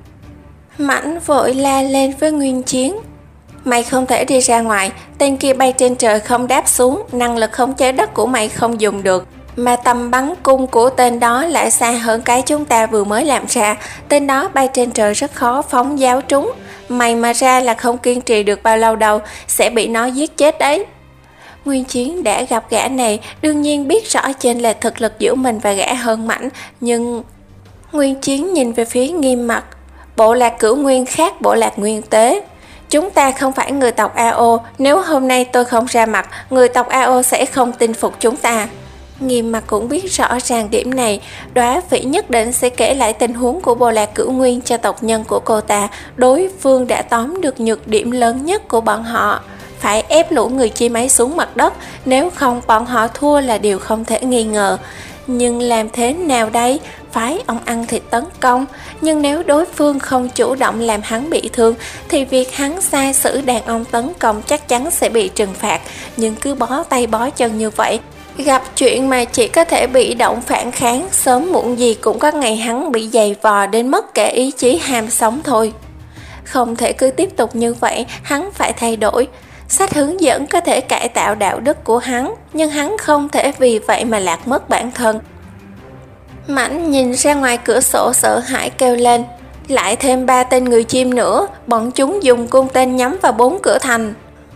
Mãnh vội la lên với Nguyên Chiến. Mày không thể đi ra ngoài, tên kia bay trên trời không đáp xuống, năng lực khống chế đất của mày không dùng được. Mà tầm bắn cung của tên đó lại xa hơn cái chúng ta vừa mới làm ra. Tên đó bay trên trời rất khó phóng giáo trúng. Mày mà ra là không kiên trì được bao lâu đâu, sẽ bị nó giết chết đấy. Nguyên Chiến đã gặp gã này, đương nhiên biết rõ chênh lệch thực lực giữa mình và gã hơn Mãnh, nhưng... Nguyên Chiến nhìn về phía Nghiêm Mặc. Bộ Lạc Cửu Nguyên khác Bộ Lạc Nguyên Tế. Chúng ta không phải người tộc a o, nếu hôm nay tôi không ra mặt, người tộc a o sẽ không tin phục chúng ta. Nghiêm Mặc cũng biết rõ ràng điểm này, Đóa Phỉ nhất định sẽ kể lại tình huống của Bộ Lạc Cửu Nguyên cho tộc nhân của cô ta. Đối phương đã tóm được nhược điểm lớn nhất của bọn họ. Phải ép lũ người chim ấy xuống mặt đất, nếu không bọn họ thua là điều không thể nghi ngờ. Nhưng làm thế nào đây? Phải ông ăn thịt tấn công. Nhưng nếu đối phương không chủ động làm hắn bị thương, thì việc hắn sai sử đàn ông tấn công chắc chắn sẽ bị trừng phạt. Nhưng cứ bó tay bó chân như vậy, gặp chuyện mà chỉ có thể bị động phản kháng, sớm muộn gì cũng có ngày hắn bị giày vò đến mất cả ý chí ham sống thôi. Không thể cứ tiếp tục như vậy, hắn phải thay đổi. Sách hướng dẫn có thể cải tạo đạo đức của hắn, nhưng hắn không thể vì vậy mà lạc mất bản thân. Mãnh nhìn ra ngoài cửa sổ sợ hãi kêu lên, lại thêm ba tên người chim nữa, bọn chúng dùng cung tên nhắm vào bốn cửa thành.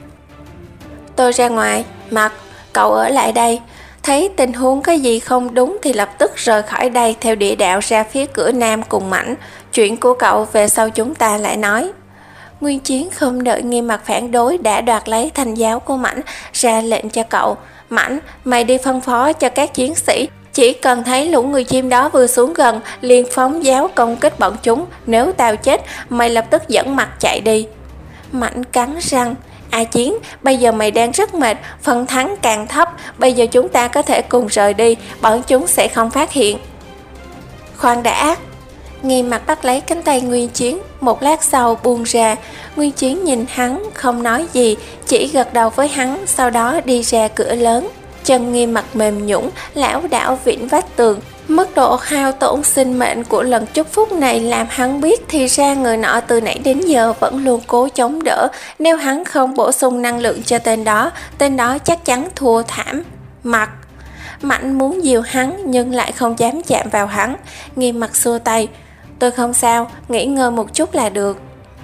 Tôi ra ngoài, Mặt, cậu ở lại đây. Thấy tình huống có gì không đúng thì lập tức rời khỏi đây theo địa đạo ra phía cửa nam cùng Mãnh. Chuyện của cậu về sau chúng ta lại nói. Nguyên Chiến không đợi Nghiêm Mặt phản đối đã đoạt lấy thanh giáo của Mãnh, ra lệnh cho cậu. Mãnh, mày đi phân phó cho các chiến sĩ, chỉ cần thấy lũ người chim đó vừa xuống gần, liền phóng giáo công kích bọn chúng. Nếu tao chết, mày lập tức dẫn Mặt chạy đi. Mãnh cắn răng. A Chiến, bây giờ mày đang rất mệt, phần thắng càng thấp, bây giờ chúng ta có thể cùng rời đi, bọn chúng sẽ không phát hiện. Khoan đã. Nghiêm Mặt bắt lấy cánh tay Nguyên Chiến, một lát sau buông ra. Nguyên Chiến nhìn hắn không nói gì, chỉ gật đầu với hắn, sau đó đi ra cửa lớn. Chân Nghiêm Mặt mềm nhũn, lảo đảo vịn vách tường. Mức độ hao tổn sinh mệnh của lần chúc phúc này làm hắn biết thì ra người nọ từ nãy đến giờ vẫn luôn cố chống đỡ. Nếu hắn không bổ sung năng lượng cho tên đó, tên đó chắc chắn thua thảm. Mặt Mạnh muốn dìu hắn nhưng lại không dám chạm vào hắn. Nghiêm Mặt xua tay. Tôi không sao, nghỉ ngơi một chút là được.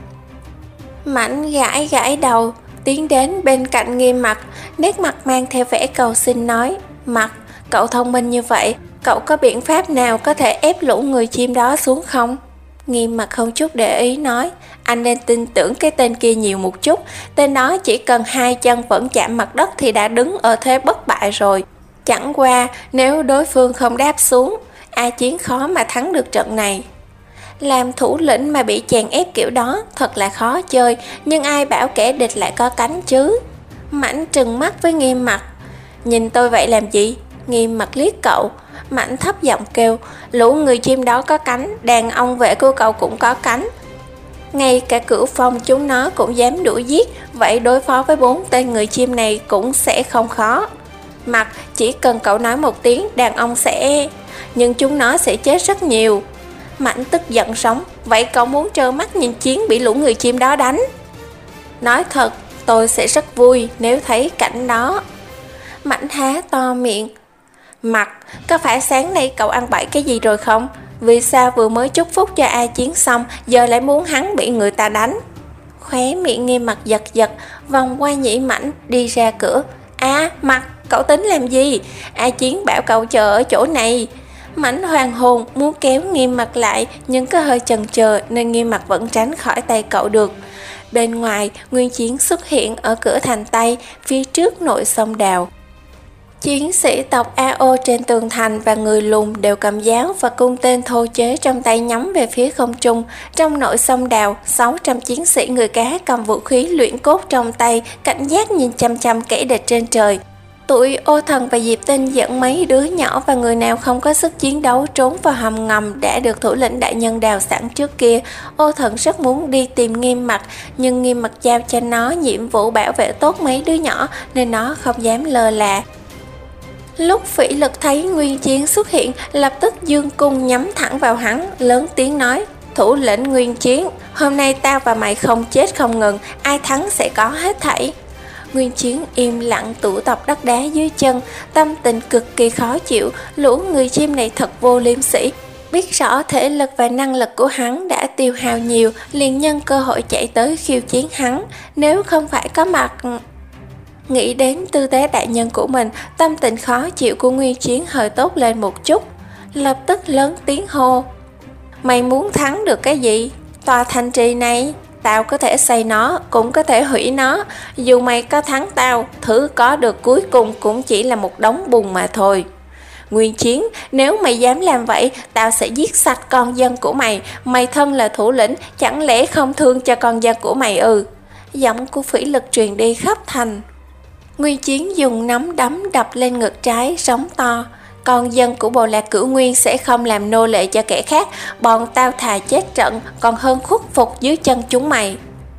Mạnh gãi gãi đầu, tiến đến bên cạnh Nghiêm Mặt, nét mặt mang theo vẻ cầu xin nói. Mặt, cậu thông minh như vậy, cậu có biện pháp nào có thể ép lũ người chim đó xuống không? Nghiêm Mặt không chút để ý nói. Anh nên tin tưởng cái tên kia nhiều một chút. Tên đó chỉ cần hai chân vẫn chạm mặt đất thì đã đứng ở thế bất bại rồi. Chẳng qua nếu đối phương không đáp xuống, A Chiến khó mà thắng được trận này. Làm thủ lĩnh mà bị chèn ép kiểu đó thật là khó chơi, nhưng ai bảo kẻ địch lại có cánh chứ? Mãnh trừng mắt với Nghiêm Mặt. Nhìn tôi vậy làm gì? Nghiêm Mặt liếc cậu. Mãnh thấp giọng kêu, lũ người chim đó có cánh, đàn ông vệ của cậu cũng có cánh. Ngay cả Cửu Phong chúng nó cũng dám đuổi giết, vậy đối phó với bốn tên người chim này cũng sẽ không khó. Mặt, chỉ cần cậu nói một tiếng, đàn ông sẽ... nhưng chúng nó sẽ chết rất nhiều. Mãnh tức giận sống. Vậy cậu muốn trơ mắt nhìn Chiến bị lũ người chim đó đánh? Nói thật, tôi sẽ rất vui nếu thấy cảnh đó. Mãnh há to miệng. Mặt, có phải sáng nay cậu ăn bậy cái gì rồi không? Vì sao vừa mới chúc phúc cho A Chiến xong, giờ lại muốn hắn bị người ta đánh? Khóe miệng Nghiêm Mặt giật giật, vòng qua Nhĩ Mãnh đi ra cửa. À, Mặt, cậu tính làm gì? A Chiến bảo cậu chờ ở chỗ này. Mãnh hoàng hồn muốn kéo Nghiêm Mặt lại, nhưng có hơi chần chờ nên Nghiêm Mặt vẫn tránh khỏi tay cậu được. Bên ngoài, Nguyên Chiến xuất hiện ở cửa thành Tây, phía trước nội sông Đào. Chiến sĩ tộc a o trên tường thành và người lùn đều cầm giáo và cung tên thô chế trong tay nhắm về phía không trung. Trong nội sông Đào, sáu trăm chiến sĩ người cá cầm vũ khí luyện cốt trong tay, cảnh giác nhìn chăm chăm kẻ địch trên trời. Tụi Ô Thần và Diệp Tinh dẫn mấy đứa nhỏ và người nào không có sức chiến đấu trốn vào hầm ngầm đã được thủ lĩnh đại nhân đào sẵn trước kia. Ô Thần rất muốn đi tìm Nghiêm Mặt, nhưng Nghiêm Mặt giao cho nó nhiệm vụ bảo vệ tốt mấy đứa nhỏ nên nó không dám lơ là. Lúc Phỉ Lực thấy Nguyên Chiến xuất hiện, lập tức dương cung nhắm thẳng vào hắn, lớn tiếng nói. Thủ lĩnh Nguyên Chiến, hôm nay tao và mày không chết không ngừng, ai thắng sẽ có hết thảy. Nguyên Chiến im lặng tụ tập đất đá dưới chân, tâm tình cực kỳ khó chịu. Lũ người chim này thật vô liêm sỉ. Biết rõ thể lực và năng lực của hắn đã tiêu hao nhiều, liền nhân cơ hội chạy tới khiêu chiến hắn. Nếu không phải có Mặt... Nghĩ đến tư thế đại nhân của mình, tâm tình khó chịu của Nguyên Chiến hơi tốt lên một chút. Lập tức lớn tiếng hô. Mày muốn thắng được cái gì? Tòa thành trì này, tao có thể xây nó, cũng có thể hủy nó. Dù mày có thắng tao, thứ có được cuối cùng cũng chỉ là một đống bùn mà thôi. Nguyên Chiến, nếu mày dám làm vậy, tao sẽ giết sạch con dân của mày. Mày thân là thủ lĩnh, chẳng lẽ không thương cho con dân của mày ư? Giọng của Phỉ Lực truyền đi khắp thành. Nguyên Chiến dùng nắm đấm đập lên ngực trái, sống to. Con dân của Bồ Lạc Cửu Nguyên sẽ không làm nô lệ cho kẻ khác. Bọn tao thà chết trận còn hơn khuất phục dưới chân chúng mày.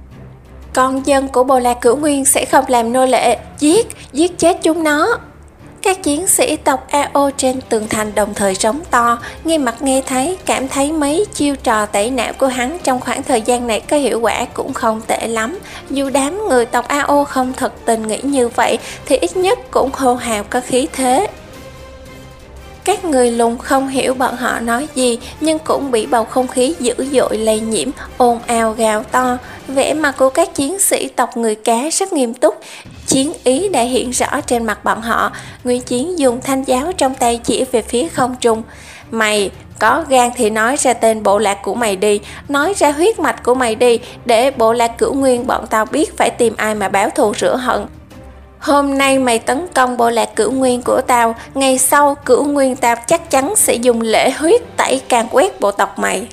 Con dân của Bồ Lạc Cửu Nguyên sẽ không làm nô lệ. Giết, giết chết chúng nó. Các chiến sĩ tộc a o trên tường thành đồng thời trống to. Nghiêm Mặt nghe thấy, cảm thấy mấy chiêu trò tẩy não của hắn trong khoảng thời gian này có hiệu quả cũng không tệ lắm. Dù đám người tộc a o không thật tình nghĩ như vậy thì ít nhất cũng hô hào có khí thế. Các người lùn không hiểu bọn họ nói gì, nhưng cũng bị bầu không khí dữ dội lây nhiễm, ồn ào gào to. Vẻ mặt của các chiến sĩ tộc người cá rất nghiêm túc, chiến ý đã hiện rõ trên mặt bọn họ. Nguyên Chiến dùng thanh giáo trong tay chỉ về phía không trung. Mày có gan thì nói ra tên bộ lạc của mày đi, nói ra huyết mạch của mày đi, để bộ lạc Cửu Nguyên bọn tao biết phải tìm ai mà báo thù rửa hận. Hôm nay mày tấn công bộ lạc Cửu Nguyên của tao, ngày sau Cửu Nguyên tao chắc chắn sẽ dùng lễ huyết tẩy càn quét bộ tộc mày.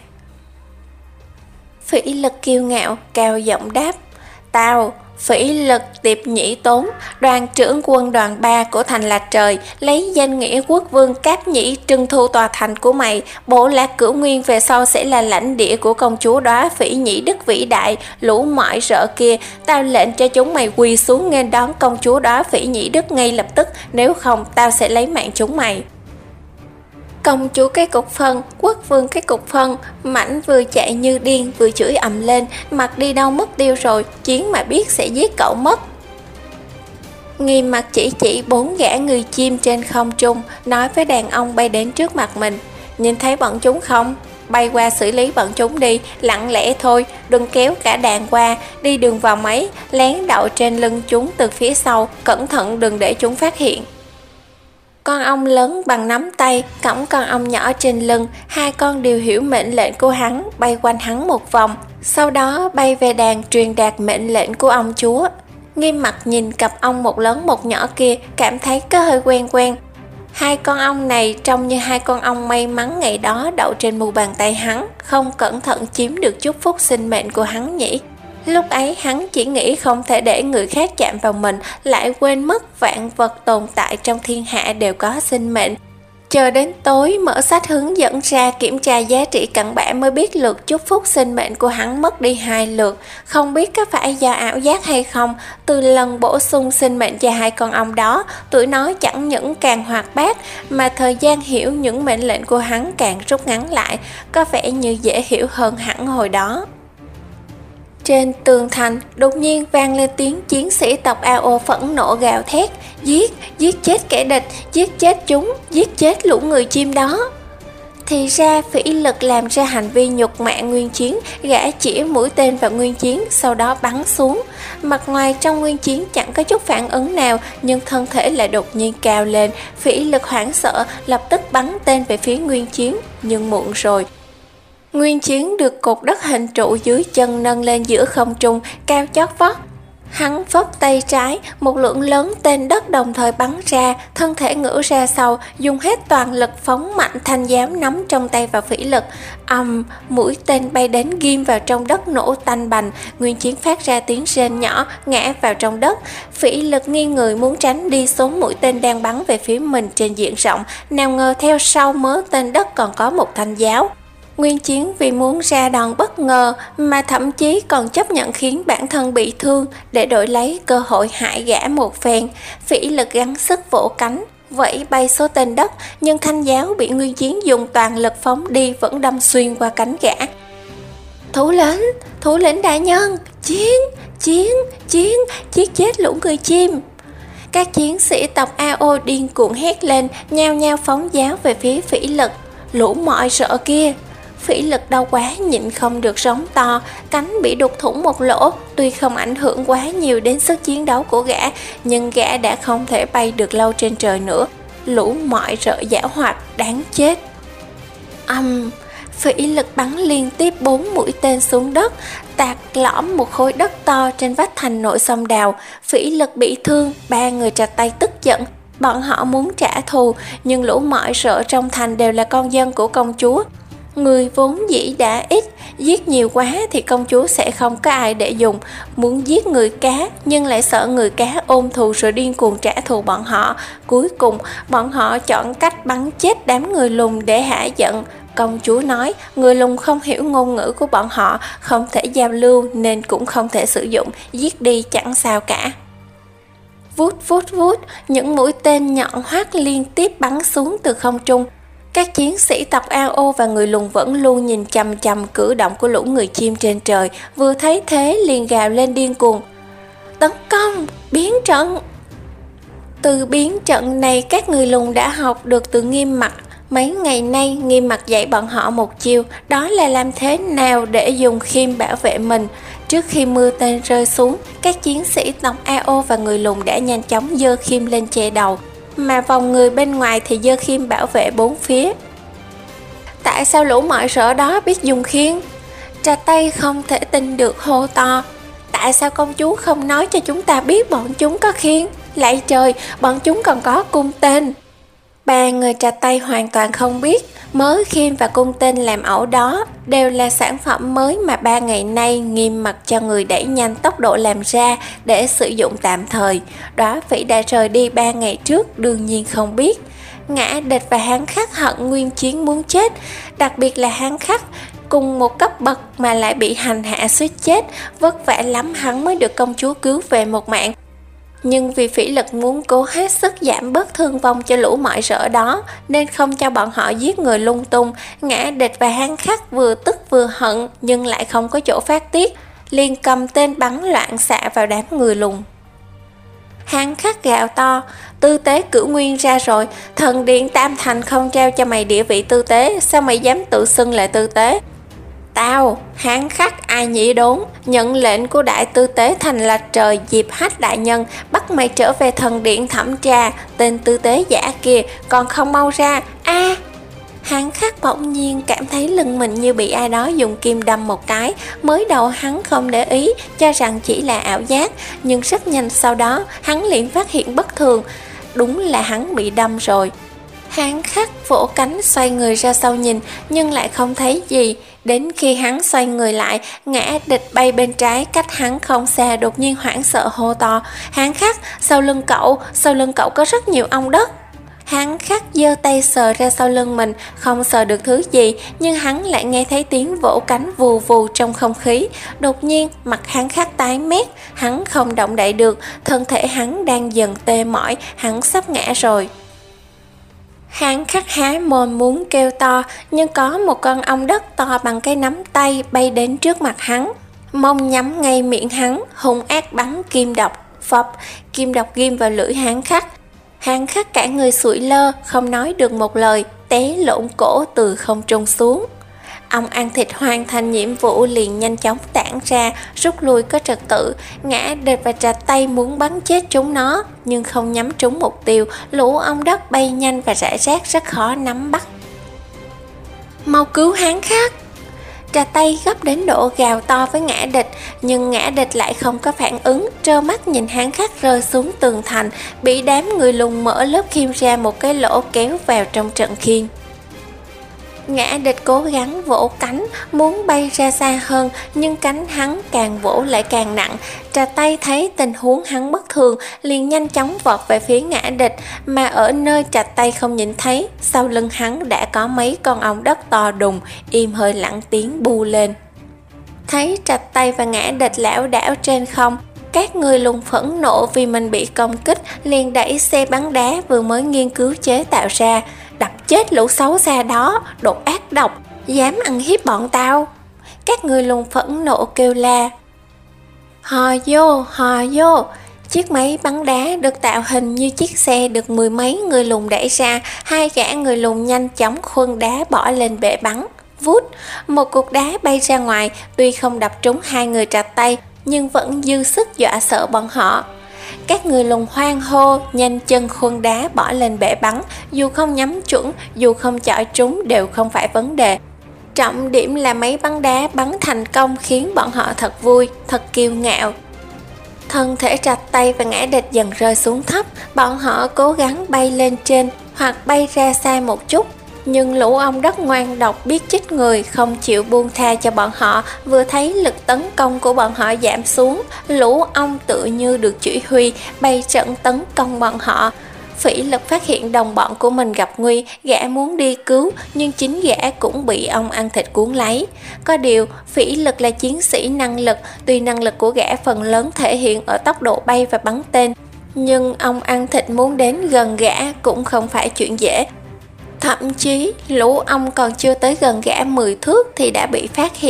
Phỉ Lực kiêu ngạo, cao giọng đáp. Tao, Phỉ Lực Tiệp Nhĩ Tốn, đoàn trưởng quân đoàn ba của thành Lạc Trời, lấy danh nghĩa quốc vương Cáp Nhĩ trưng thu tòa thành của mày. Bộ lạc Cửu Nguyên về sau sẽ là lãnh địa của công chúa Đóa Phỉ Nhĩ Đức vĩ đại. Lũ mọi rợ kia, tao lệnh cho chúng mày quỳ xuống nghênh đón công chúa Đóa Phỉ Nhĩ Đức ngay lập tức, nếu không tao sẽ lấy mạng chúng mày. Công chúa cái cục phân, quốc vương cái cục phân, Mãnh vừa chạy như điên vừa chửi ầm lên. Mặt đi đâu mất tiêu rồi, Chiến mà biết sẽ giết cậu mất. Nghiêm mặt chỉ chỉ bốn gã người chim trên không trung, nói với đàn ông bay đến trước mặt mình. Nhìn thấy bọn chúng không? Bay qua xử lý bọn chúng đi, lặng lẽ thôi, đừng kéo cả đàn qua, đi đường vòng ấy, lén đậu trên lưng chúng từ phía sau, cẩn thận đừng để chúng phát hiện. Con ong lớn bằng nắm tay cõng con ong nhỏ trên lưng, hai con đều hiểu mệnh lệnh của hắn, bay quanh hắn một vòng, sau đó bay về đàn truyền đạt mệnh lệnh của ông chúa. Nghiêm mặt nhìn cặp ong một lớn một nhỏ kia, cảm thấy có hơi quen quen. Hai con ong này trông như hai con ong may mắn ngày đó đậu trên mu bàn tay hắn, không cẩn thận chiếm được chúc phúc sinh mệnh của hắn nhỉ. Lúc ấy hắn chỉ nghĩ không thể để người khác chạm vào mình, lại quên mất vạn vật tồn tại trong thiên hạ đều có sinh mệnh. Chờ đến tối mở sách hướng dẫn ra kiểm tra giá trị cặn bã mới biết lượt chúc phúc sinh mệnh của hắn mất đi hai lượt. Không biết có phải do ảo giác hay không, từ lần bổ sung sinh mệnh cho hai con ong đó, tuổi nó chẳng những càng hoạt bát, mà thời gian hiểu những mệnh lệnh của hắn càng rút ngắn lại, có vẻ như dễ hiểu hơn hẳn hồi đó. Trên tường thành, đột nhiên vang lên tiếng chiến sĩ tộc a o phẫn nộ gào thét. Giết, giết chết kẻ địch, giết chết chúng, giết chết lũ người chim đó. Thì ra Phỉ Lực làm ra hành vi nhục mạ Nguyên Chiến, gã chĩa mũi tên vào Nguyên Chiến, sau đó bắn xuống. Mặt ngoài trong Nguyên Chiến chẳng có chút phản ứng nào, nhưng thân thể lại đột nhiên cao lên. Phỉ Lực hoảng sợ, lập tức bắn tên về phía Nguyên Chiến, nhưng muộn rồi. Nguyên Chiến được cột đất hình trụ dưới chân nâng lên giữa không trung, cao chót vót. Hắn phất tay trái, một lượng lớn tên đất đồng thời bắn ra, thân thể ngửa ra sau, dùng hết toàn lực phóng mạnh thanh giáo nắm trong tay vào Phỉ Lực. Ầm, um, mũi tên bay đến ghim vào trong đất nổ tanh bành, Nguyên Chiến phát ra tiếng rên nhỏ, ngã vào trong đất. Phỉ Lực nghiêng người muốn tránh đi xuống mũi tên đang bắn về phía mình trên diện rộng, nào ngờ theo sau mớ tên đất còn có một thanh giáo. Nguyên Chiến vì muốn ra đòn bất ngờ mà thậm chí còn chấp nhận khiến bản thân bị thương để đổi lấy cơ hội hại gã một phen. Phỉ Lực gắng sức vỗ cánh, vẫy bay số tên đất, nhưng thanh giáo bị Nguyên Chiến dùng toàn lực phóng đi vẫn đâm xuyên qua cánh gã. Thủ lĩnh, thủ lĩnh đại nhân, chiến, chiến, chiến, giết chết lũ người chim. Các chiến sĩ tộc a o điên cuồng hét lên, nhao nhao phóng giáo về phía Phỉ Lực. Lũ mọi sợ kia. Phỉ Lực đau quá nhịn không được rống to, cánh bị đục thủng một lỗ, tuy không ảnh hưởng quá nhiều đến sức chiến đấu của gã, nhưng gã đã không thể bay được lâu trên trời nữa. Lũ mọi rợ giảo hoạt, đáng chết. Âm, um, Phỉ Lực bắn liên tiếp bốn mũi tên xuống đất, tạc lõm một khối đất to trên vách thành nội sông đào. Phỉ Lực bị thương, ba người trạch tay tức giận. Bọn họ muốn trả thù, nhưng lũ mọi rợ trong thành đều là con dân của công chúa. Người vốn dĩ đã ít, giết nhiều quá thì công chúa sẽ không có ai để dùng. Muốn giết người cá nhưng lại sợ người cá ôm thù rồi điên cuồng trả thù bọn họ. Cuối cùng bọn họ chọn cách bắn chết đám người lùn để hả giận. Công chúa nói người lùn không hiểu ngôn ngữ của bọn họ, không thể giao lưu nên cũng không thể sử dụng, giết đi chẳng sao cả. Vút vút vút, những mũi tên nhọn hoắt liên tiếp bắn xuống từ không trung. Các chiến sĩ tộc a o và người lùn vẫn luôn nhìn chằm chằm cử động của lũ người chim trên trời, vừa thấy thế liền gào lên điên cuồng. Tấn công, biến trận! Từ biến trận này các người lùn đã học được từ Nghiêm Mặc. Mấy ngày nay Nghiêm Mặc dạy bọn họ một chiêu, đó là làm thế nào để dùng khiêm bảo vệ mình. Trước khi mưa tên rơi xuống, các chiến sĩ tộc a o và người lùn đã nhanh chóng giơ khiêm lên che đầu, mà vòng người bên ngoài thì giơ khiêm bảo vệ bốn phía. Tại sao lũ mọi rỡ đó biết dùng khiên? Trà Tây không thể tin được hô to. Tại sao công chúa không nói cho chúng ta biết bọn chúng có khiên? Lạy trời, bọn chúng còn có cung tên. Ba người Trà Tây hoàn toàn không biết mớ khiên và cung tên làm ẩu đó đều là sản phẩm mới mà ba ngày nay Nghiêm Mặc cho người đẩy nhanh tốc độ làm ra để sử dụng tạm thời. Đó Phỉ đã rời đi ba ngày trước đương nhiên không biết. Ngã Địch và Hán Khắc hận nguyên chiến muốn chết, đặc biệt là Hán Khắc cùng một cấp bậc mà lại bị hành hạ suýt chết, vất vả lắm hắn mới được công chúa cứu về một mạng. Nhưng vì Phỉ Lực muốn cố hết sức giảm bớt thương vong cho lũ mọi rỡ đó nên không cho bọn họ giết người lung tung. Ngã Địch và Hán Khắc vừa tức vừa hận nhưng lại không có chỗ phát tiết, liền cầm tên bắn loạn xạ vào đám người lùn. Hán Khắc gào to, tư tế cửu nguyên ra rồi, thần điện Tam Thành không trao cho mày địa vị tư tế, sao mày dám tự xưng là tư tế? Tao, Hán Khắc ai nhĩ đốn, nhận lệnh của đại tư tế Thành Lạch Trời Diệp Hách đại nhân, bắt mày trở về thần điện thẩm tra, tên tư tế giả kia còn không mau ra. A à, Hán Khắc bỗng nhiên cảm thấy lưng mình như bị ai đó dùng kim đâm một cái. Mới đầu hắn không để ý, cho rằng chỉ là ảo giác, nhưng rất nhanh sau đó hắn liền phát hiện bất thường. Đúng là hắn bị đâm rồi. Hán Khắc vỗ cánh xoay người ra sau nhìn nhưng lại không thấy gì. Đến khi hắn xoay người lại, Ngã Địch bay bên trái cách hắn không xa đột nhiên hoảng sợ hô to, Hán Khắc, sau lưng cậu, sau lưng cậu có rất nhiều ong đất. Hán Khắc giơ tay sờ ra sau lưng mình, không sờ được thứ gì, nhưng hắn lại nghe thấy tiếng vỗ cánh vù vù trong không khí. Đột nhiên mặt Hán Khắc tái mét, hắn không động đậy được, thân thể hắn đang dần tê mỏi, hắn sắp ngã rồi. Hán Khắc há mồm muốn kêu to, nhưng có một con ong đất to bằng cái nắm tay bay đến trước mặt hắn, mông nhắm ngay miệng hắn, hung ác bắn kim độc. Phập, kim độc ghim vào lưỡi Hán Khắc. Hán Khắc cả người sụi lơ, không nói được một lời, té lộn cổ từ không trung xuống. Ong ăn thịt hoàn thành nhiệm vụ liền nhanh chóng tản ra, rút lui có trật tự. Ngã Địch và Trà Tây muốn bắn chết chúng nó, nhưng không nhắm trúng mục tiêu. Lũ ong đất bay nhanh và rải rác rất khó nắm bắt. Mau cứu Hán Khắc! Trà Tây gấp đến độ gào to với Ngã Địch, nhưng Ngã Địch lại không có phản ứng, trơ mắt nhìn Hán Khắc rơi xuống tường thành, bị đám người lùn mở lớp khiên ra một cái lỗ kéo vào trong trận khiên. Ngã Địch cố gắng vỗ cánh, muốn bay ra xa hơn, nhưng cánh hắn càng vỗ lại càng nặng. Trà Tây thấy tình huống hắn bất thường, liền nhanh chóng vọt về phía Ngã Địch, mà ở nơi Trà Tây không nhìn thấy, sau lưng hắn đã có mấy con ong đất to đùng, im hơi lặng tiếng bu lên. Thấy Trà Tây và Ngã Địch lảo đảo trên không, các người lùn phẫn nộ vì mình bị công kích, liền đẩy xe bắn đá vừa mới nghiên cứu chế tạo ra, đập chết lũ xấu xa đó, đồ ác độc, dám ăn hiếp bọn tao. Các người lùn phẫn nộ kêu la. Hò vô, hò vô. Chiếc máy bắn đá được tạo hình như chiếc xe được mười mấy người lùn đẩy ra, hai gã người lùn nhanh chóng khuân đá bỏ lên bệ bắn. Vút, một cục đá bay ra ngoài, tuy không đập trúng hai người Trà Tây, nhưng vẫn dư sức dọa sợ bọn họ. Các người lùn hoang hô, nhanh chân khuân đá bỏ lên bể bắn, dù không nhắm chuẩn, dù không chọi trúng đều không phải vấn đề. Trọng điểm là máy bắn đá bắn thành công khiến bọn họ thật vui, thật kiêu ngạo. Thân thể Trà Tây và Ngã Địch dần rơi xuống thấp, bọn họ cố gắng bay lên trên hoặc bay ra xa một chút. Nhưng lũ ong đất ngoan độc biết chích người, không chịu buông tha cho bọn họ. Vừa thấy lực tấn công của bọn họ giảm xuống, lũ ong tự như được chỉ huy bay trận tấn công bọn họ. Phỉ Lực phát hiện đồng bọn của mình gặp nguy, gã muốn đi cứu, nhưng chính gã cũng bị ong ăn thịt cuốn lấy. Có điều, Phỉ Lực là chiến sĩ năng lực, tuy năng lực của gã phần lớn thể hiện ở tốc độ bay và bắn tên, nhưng ong ăn thịt muốn đến gần gã cũng không phải chuyện dễ. Thậm chí, lũ ong còn chưa tới gần gã mười thước thì đã bị phát hiện.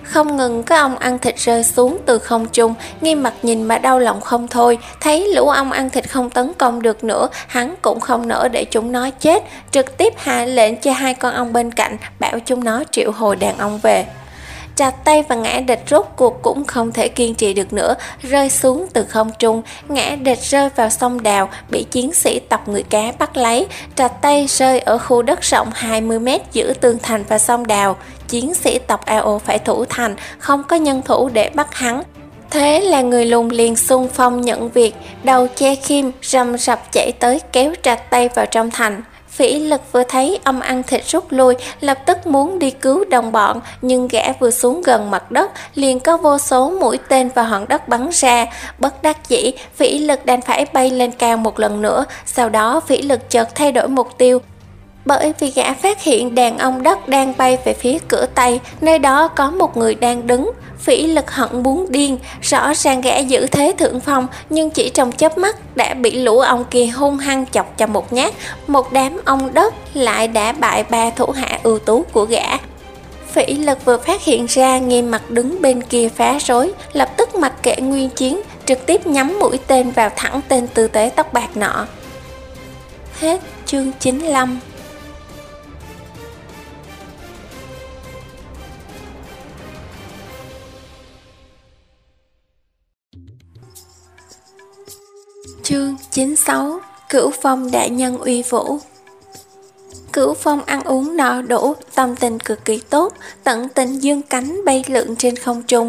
Không ngừng có ong ăn thịt rơi xuống từ không trung, Nghiêm Mặc nhìn mà đau lòng không thôi. Thấy lũ ong ăn thịt không tấn công được nữa, hắn cũng không nỡ để chúng nó chết, trực tiếp hạ lệnh cho hai con ong bên cạnh, bảo chúng nó triệu hồi đàn ong về. Trạch Tây và Ngã Địch rốt cuộc cũng không thể kiên trì được nữa, rơi xuống từ không trung. Ngã Địch rơi vào sông Đào, bị chiến sĩ tộc người cá bắt lấy. Trạch Tây rơi ở khu đất rộng hai mươi mét giữa tường thành và sông Đào. Chiến sĩ tộc a o phải thủ thành, không có nhân thủ để bắt hắn. Thế là người lùn liền xung phong nhận việc, đầu che khiêm rầm rập chạy tới kéo Trạch Tây vào trong thành. Phỉ Lực vừa thấy ong ăn thịt rút lui, lập tức muốn đi cứu đồng bọn, nhưng gã vừa xuống gần mặt đất, liền có vô số mũi tên và hòn đất bắn ra. Bất đắc dĩ, Phỉ Lực đành phải bay lên cao một lần nữa, sau đó Phỉ Lực chợt thay đổi mục tiêu. Bởi vì gã phát hiện đàn ong đất đang bay về phía cửa Tây, nơi đó có một người đang đứng. Phỉ Lực hận muốn điên, rõ ràng gã giữ thế thượng phong, nhưng chỉ trong chớp mắt đã bị lũ ong kia hung hăng chọc cho một nhát. Một đám ong đất lại đã bại ba thủ hạ ưu tú của gã. Phỉ Lực vừa phát hiện ra Nghiêm Mặc đứng bên kia phá rối, lập tức mặc kệ nguyên chiến, trực tiếp nhắm mũi tên vào thẳng tên tư tế tóc bạc nọ. Hết chương chín mươi lăm. Chương chín mươi sáu. Cửu Phong đại nhân uy vũ. Cửu Phong ăn uống no đủ, tâm tình cực kỳ tốt, tận tình dương cánh bay lượn trên không trung.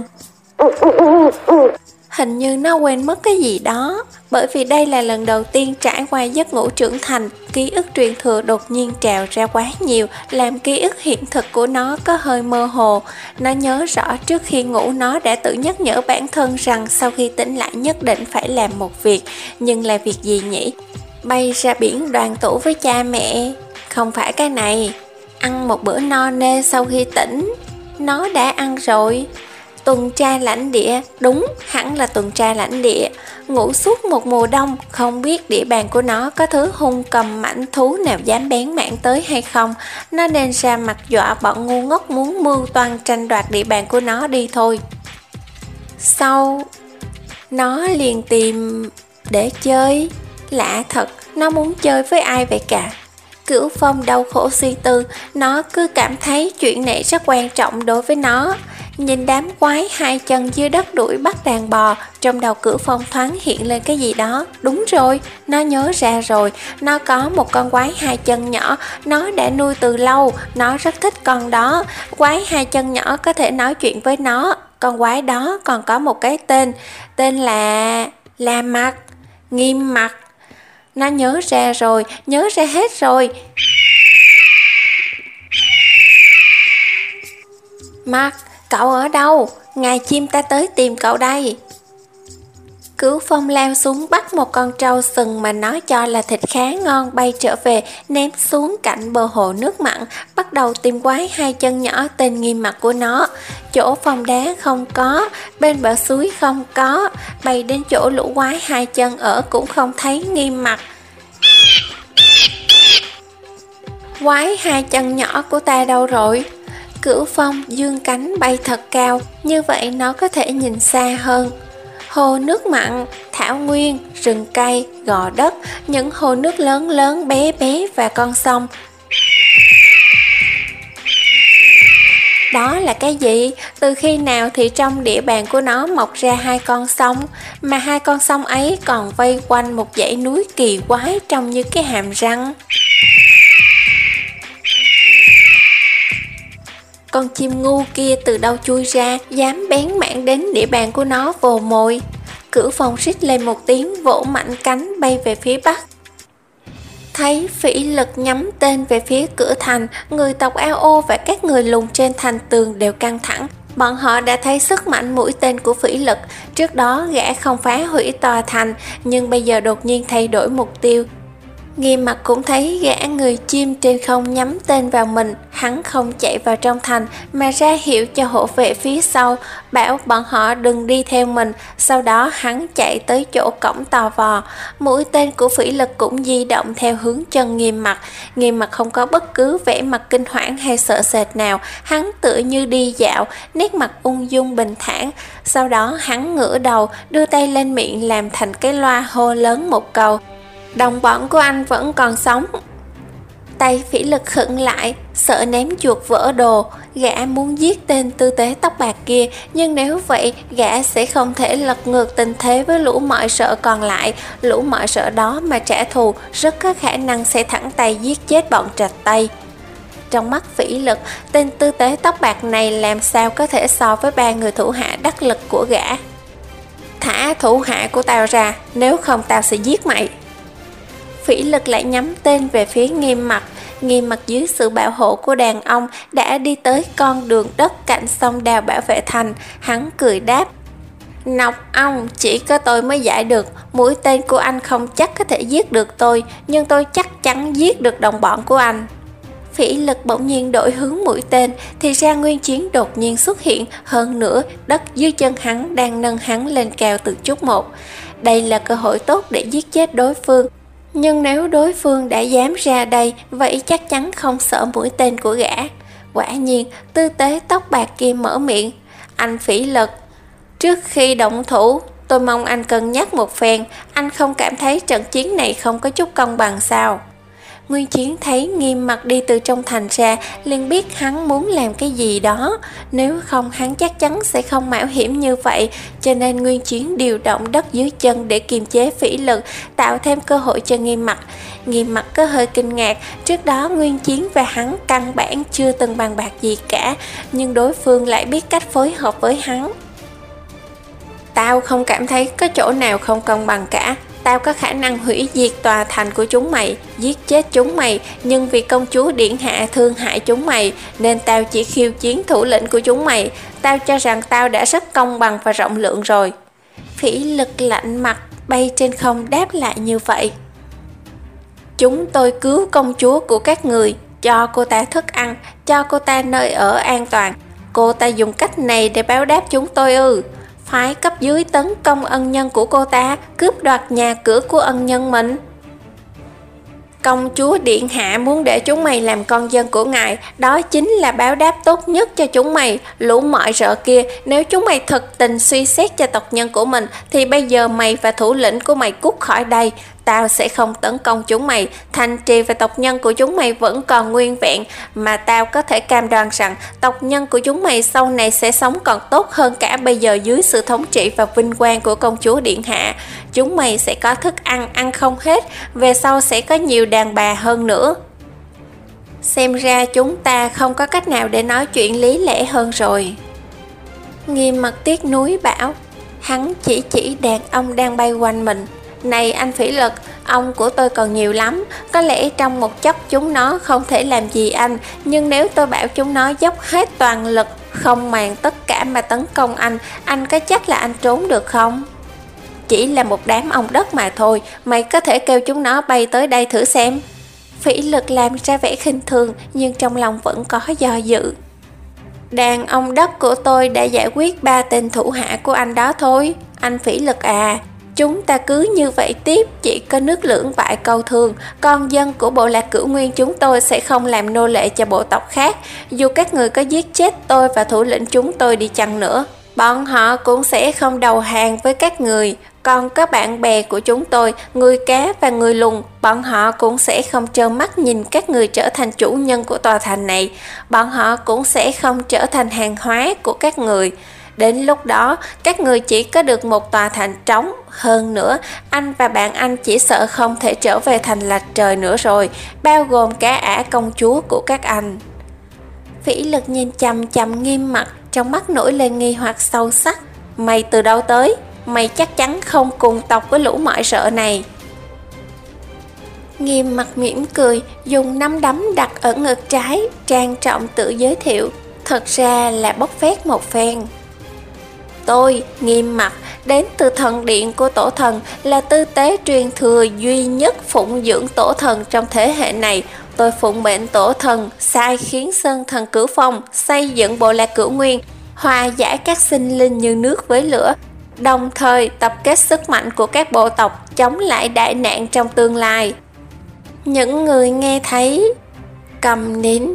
Hình như nó quên mất cái gì đó, bởi vì đây là lần đầu tiên trải qua giấc ngủ trưởng thành, ký ức truyền thừa đột nhiên trào ra quá nhiều, làm ký ức hiện thực của nó có hơi mơ hồ. Nó nhớ rõ trước khi ngủ nó đã tự nhắc nhở bản thân rằng sau khi tỉnh lại nhất định phải làm một việc, nhưng là việc gì nhỉ? Bay ra biển đoàn tụ với cha mẹ? Không phải cái này. Ăn một bữa no nê sau khi tỉnh? Nó đã ăn rồi. Tuần tra lãnh địa, đúng, hẳn là tuần tra lãnh địa. Ngủ suốt một mùa đông, không biết địa bàn của nó có thứ hung cầm mãnh thú nào dám bén mảng tới hay không. Nó nên ra mặt dọa bọn ngu ngốc muốn mưu toan tranh đoạt địa bàn của nó đi thôi. Sau, nó liền tìm để chơi. Lạ thật, nó muốn chơi với ai vậy cả? Cửu Phong đau khổ suy tư, nó cứ cảm thấy chuyện này rất quan trọng đối với nó. Nhìn đám quái hai chân dưới đất đuổi bắt đàn bò, trong đầu Cửu Phong thoáng hiện lên cái gì đó. Đúng rồi, nó nhớ ra rồi, nó có một con quái hai chân nhỏ, nó đã nuôi từ lâu, nó rất thích con đó. Quái hai chân nhỏ có thể nói chuyện với nó, con quái đó còn có một cái tên, tên là... La Mặt, Nghiêm Mặc. Nó nhớ ra rồi, nhớ ra hết rồi. Mặt, cậu ở đâu? Ngài chim ta tới tìm cậu đây. Cửu Phong lao xuống bắt một con trâu sừng mà nó cho là thịt khá ngon bay trở về, ném xuống cạnh bờ hồ nước mặn, bắt đầu tìm quái hai chân nhỏ tên Nghiêm Mặc của nó. Chỗ phòng đá không có, bên bờ suối không có, bay đến chỗ lũ quái hai chân ở cũng không thấy Nghiêm Mặc. Quái hai chân nhỏ của ta đâu rồi? Cửu Phong dương cánh bay thật cao, như vậy nó có thể nhìn xa hơn. Hồ nước mặn, thảo nguyên, rừng cây, gò đất, những hồ nước lớn lớn bé bé và con sông. Đó là cái gì? Từ khi nào thì trong địa bàn của nó mọc ra hai con sông, mà hai con sông ấy còn vây quanh một dãy núi kỳ quái trông như cái hàm răng. Con chim ngu kia từ đâu chui ra, dám bén mảng đến địa bàn của nó vồ mồi. Cửu Phong rít lên một tiếng, vỗ mạnh cánh bay về phía bắc. Thấy Phỉ Lực nhắm tên về phía cửa thành, người tộc a o và các người lùn trên thành tường đều căng thẳng. Bọn họ đã thấy sức mạnh mũi tên của Phỉ Lực. Trước đó gã không phá hủy tòa thành, nhưng bây giờ đột nhiên thay đổi mục tiêu. Nghiêm Mặt cũng thấy gã người chim trên không nhắm tên vào mình, hắn không chạy vào trong thành mà ra hiệu cho hộ vệ phía sau, bảo bọn họ đừng đi theo mình. Sau đó hắn chạy tới chỗ cổng tò vò, mũi tên của Phỉ Lực cũng di động theo hướng chân Nghiêm Mặt. Nghiêm Mặt không có bất cứ vẻ mặt kinh hoảng hay sợ sệt nào, hắn tựa như đi dạo, nét mặt ung dung bình thản. Sau đó hắn ngửa đầu, đưa tay lên miệng làm thành cái loa hô lớn một câu: "Đồng bọn của anh vẫn còn sống." Tay Phỉ Lực khựng lại, sợ ném chuột vỡ đồ. Gã muốn giết tên tư tế tóc bạc kia, nhưng nếu vậy gã sẽ không thể lật ngược tình thế với lũ mọi sợ còn lại. Lũ mọi sợ đó mà trả thù, rất có khả năng sẽ thẳng tay giết chết bọn Trạch Tây. Trong mắt Phỉ Lực, tên tư tế tóc bạc này làm sao có thể so với ba người thủ hạ đắc lực của gã. "Thả thủ hạ của tao ra, nếu không tao sẽ giết mày." Phỉ Lực lại nhắm tên về phía Nghiêm Mặt. Nghiêm Mặt dưới sự bảo hộ của đàn ông đã đi tới con đường đất cạnh sông đào bảo vệ thành. Hắn cười đáp: "Nọc ong, chỉ có tôi mới giải được. Mũi tên của anh không chắc có thể giết được tôi, nhưng tôi chắc chắn giết được đồng bọn của anh." Phỉ Lực bỗng nhiên đổi hướng mũi tên, thì ra Nguyên Chiến đột nhiên xuất hiện. Hơn nữa, đất dưới chân hắn đang nâng hắn lên cao từng chút một. Đây là cơ hội tốt để giết chết đối phương. Nhưng nếu đối phương đã dám ra đây, vậy chắc chắn không sợ mũi tên của gã. Quả nhiên, tư tế tóc bạc kia mở miệng: "Anh Phỉ Lực, trước khi động thủ, tôi mong anh cân nhắc một phen. Anh không cảm thấy trận chiến này không có chút công bằng sao?" Nguyên Chiến thấy Nghiêm Mặt đi từ trong thành ra, liền biết hắn muốn làm cái gì đó. Nếu không hắn chắc chắn sẽ không mạo hiểm như vậy, cho nên Nguyên Chiến điều động đất dưới chân để kiềm chế Phỉ Lực, tạo thêm cơ hội cho Nghiêm Mặt. Nghiêm Mặt có hơi kinh ngạc, trước đó Nguyên Chiến và hắn căn bản chưa từng bàn bạc gì cả, nhưng đối phương lại biết cách phối hợp với hắn. "Tao không cảm thấy có chỗ nào không công bằng cả. Tao có khả năng hủy diệt tòa thành của chúng mày, giết chết chúng mày, nhưng vì công chúa điện hạ thương hại chúng mày, nên tao chỉ khiêu chiến thủ lĩnh của chúng mày. Tao cho rằng tao đã rất công bằng và rộng lượng rồi." Phỉ Lực lạnh mặt bay trên không đáp lại như vậy: "Chúng tôi cứu công chúa của các người, cho cô ta thức ăn, cho cô ta nơi ở an toàn. Cô ta dùng cách này để báo đáp chúng tôi ư? Phái cấp dưới tấn công ân nhân của cô ta, cướp đoạt nhà cửa của ân nhân mình. Công chúa điện hạ muốn để chúng mày làm con dân của ngài, đó chính là báo đáp tốt nhất cho chúng mày. Lũ mọi rợ kia, nếu chúng mày thực tình suy xét cho tộc nhân của mình, thì bây giờ mày và thủ lĩnh của mày cút khỏi đây. Tao sẽ không tấn công chúng mày, thành trì và tộc nhân của chúng mày vẫn còn nguyên vẹn, mà tao có thể cam đoan rằng tộc nhân của chúng mày sau này sẽ sống còn tốt hơn cả bây giờ dưới sự thống trị và vinh quang của công chúa điện hạ. Chúng mày sẽ có thức ăn, ăn không hết, về sau sẽ có nhiều đàn bà hơn nữa." Xem ra chúng ta không có cách nào để nói chuyện lý lẽ hơn rồi. Nghiêm Mặt tiếc nuối bảo. Hắn chỉ chỉ đàn ông đang bay quanh mình: "Này anh Phỉ Lực, ong của tôi còn nhiều lắm, có lẽ trong một chốc chúng nó không thể làm gì anh, nhưng nếu tôi bảo chúng nó dốc hết toàn lực, không màng tất cả mà tấn công anh, anh có chắc là anh trốn được không?" "Chỉ là một đám ong đất mà thôi, mày có thể kêu chúng nó bay tới đây thử xem." Phỉ Lực làm ra vẻ khinh thường, nhưng trong lòng vẫn có do dự. "Đàn ong đất của tôi đã giải quyết ba tên thủ hạ của anh đó thôi, anh Phỉ Lực à. Chúng ta cứ như vậy tiếp, chỉ có nước lưỡng bại câu thương. Con dân của bộ lạc Cửu Nguyên chúng tôi sẽ không làm nô lệ cho bộ tộc khác. Dù các người có giết chết tôi và thủ lĩnh chúng tôi đi chăng nữa, bọn họ cũng sẽ không đầu hàng với các người. Còn có bạn bè của chúng tôi, người cá và người lùn, bọn họ cũng sẽ không trơ mắt nhìn các người trở thành chủ nhân của tòa thành này. Bọn họ cũng sẽ không trở thành hàng hóa của các người. Đến lúc đó, các người chỉ có được một tòa thành trống. Hơn nữa, anh và bạn anh chỉ sợ không thể trở về thành Lạch Trời nữa rồi, bao gồm cả ả công chúa của các anh." Phỉ Lực nhìn chằm chằm Nghiêm Mặt, trong mắt nổi lên nghi hoặc sâu sắc. "Mày từ đâu tới? Mày chắc chắn không cùng tộc với lũ mọi sợ này." Nghiêm Mặt mỉm cười, dùng nắm đấm đặt ở ngực trái, trang trọng tự giới thiệu: "Thật ra là bốc phét một phen." Tôi, Nghiêm Mặc, đến từ thần điện của tổ thần, là tư tế truyền thừa duy nhất phụng dưỡng tổ thần trong thế hệ này. Tôi phụng mệnh tổ thần, sai khiến Sơn Thần Cửu Phong xây dựng bộ lạc Cửu Nguyên, hòa giải các sinh linh như nước với lửa, đồng thời tập kết sức mạnh của các bộ tộc chống lại đại nạn trong tương lai. Những người nghe thấy câm nín.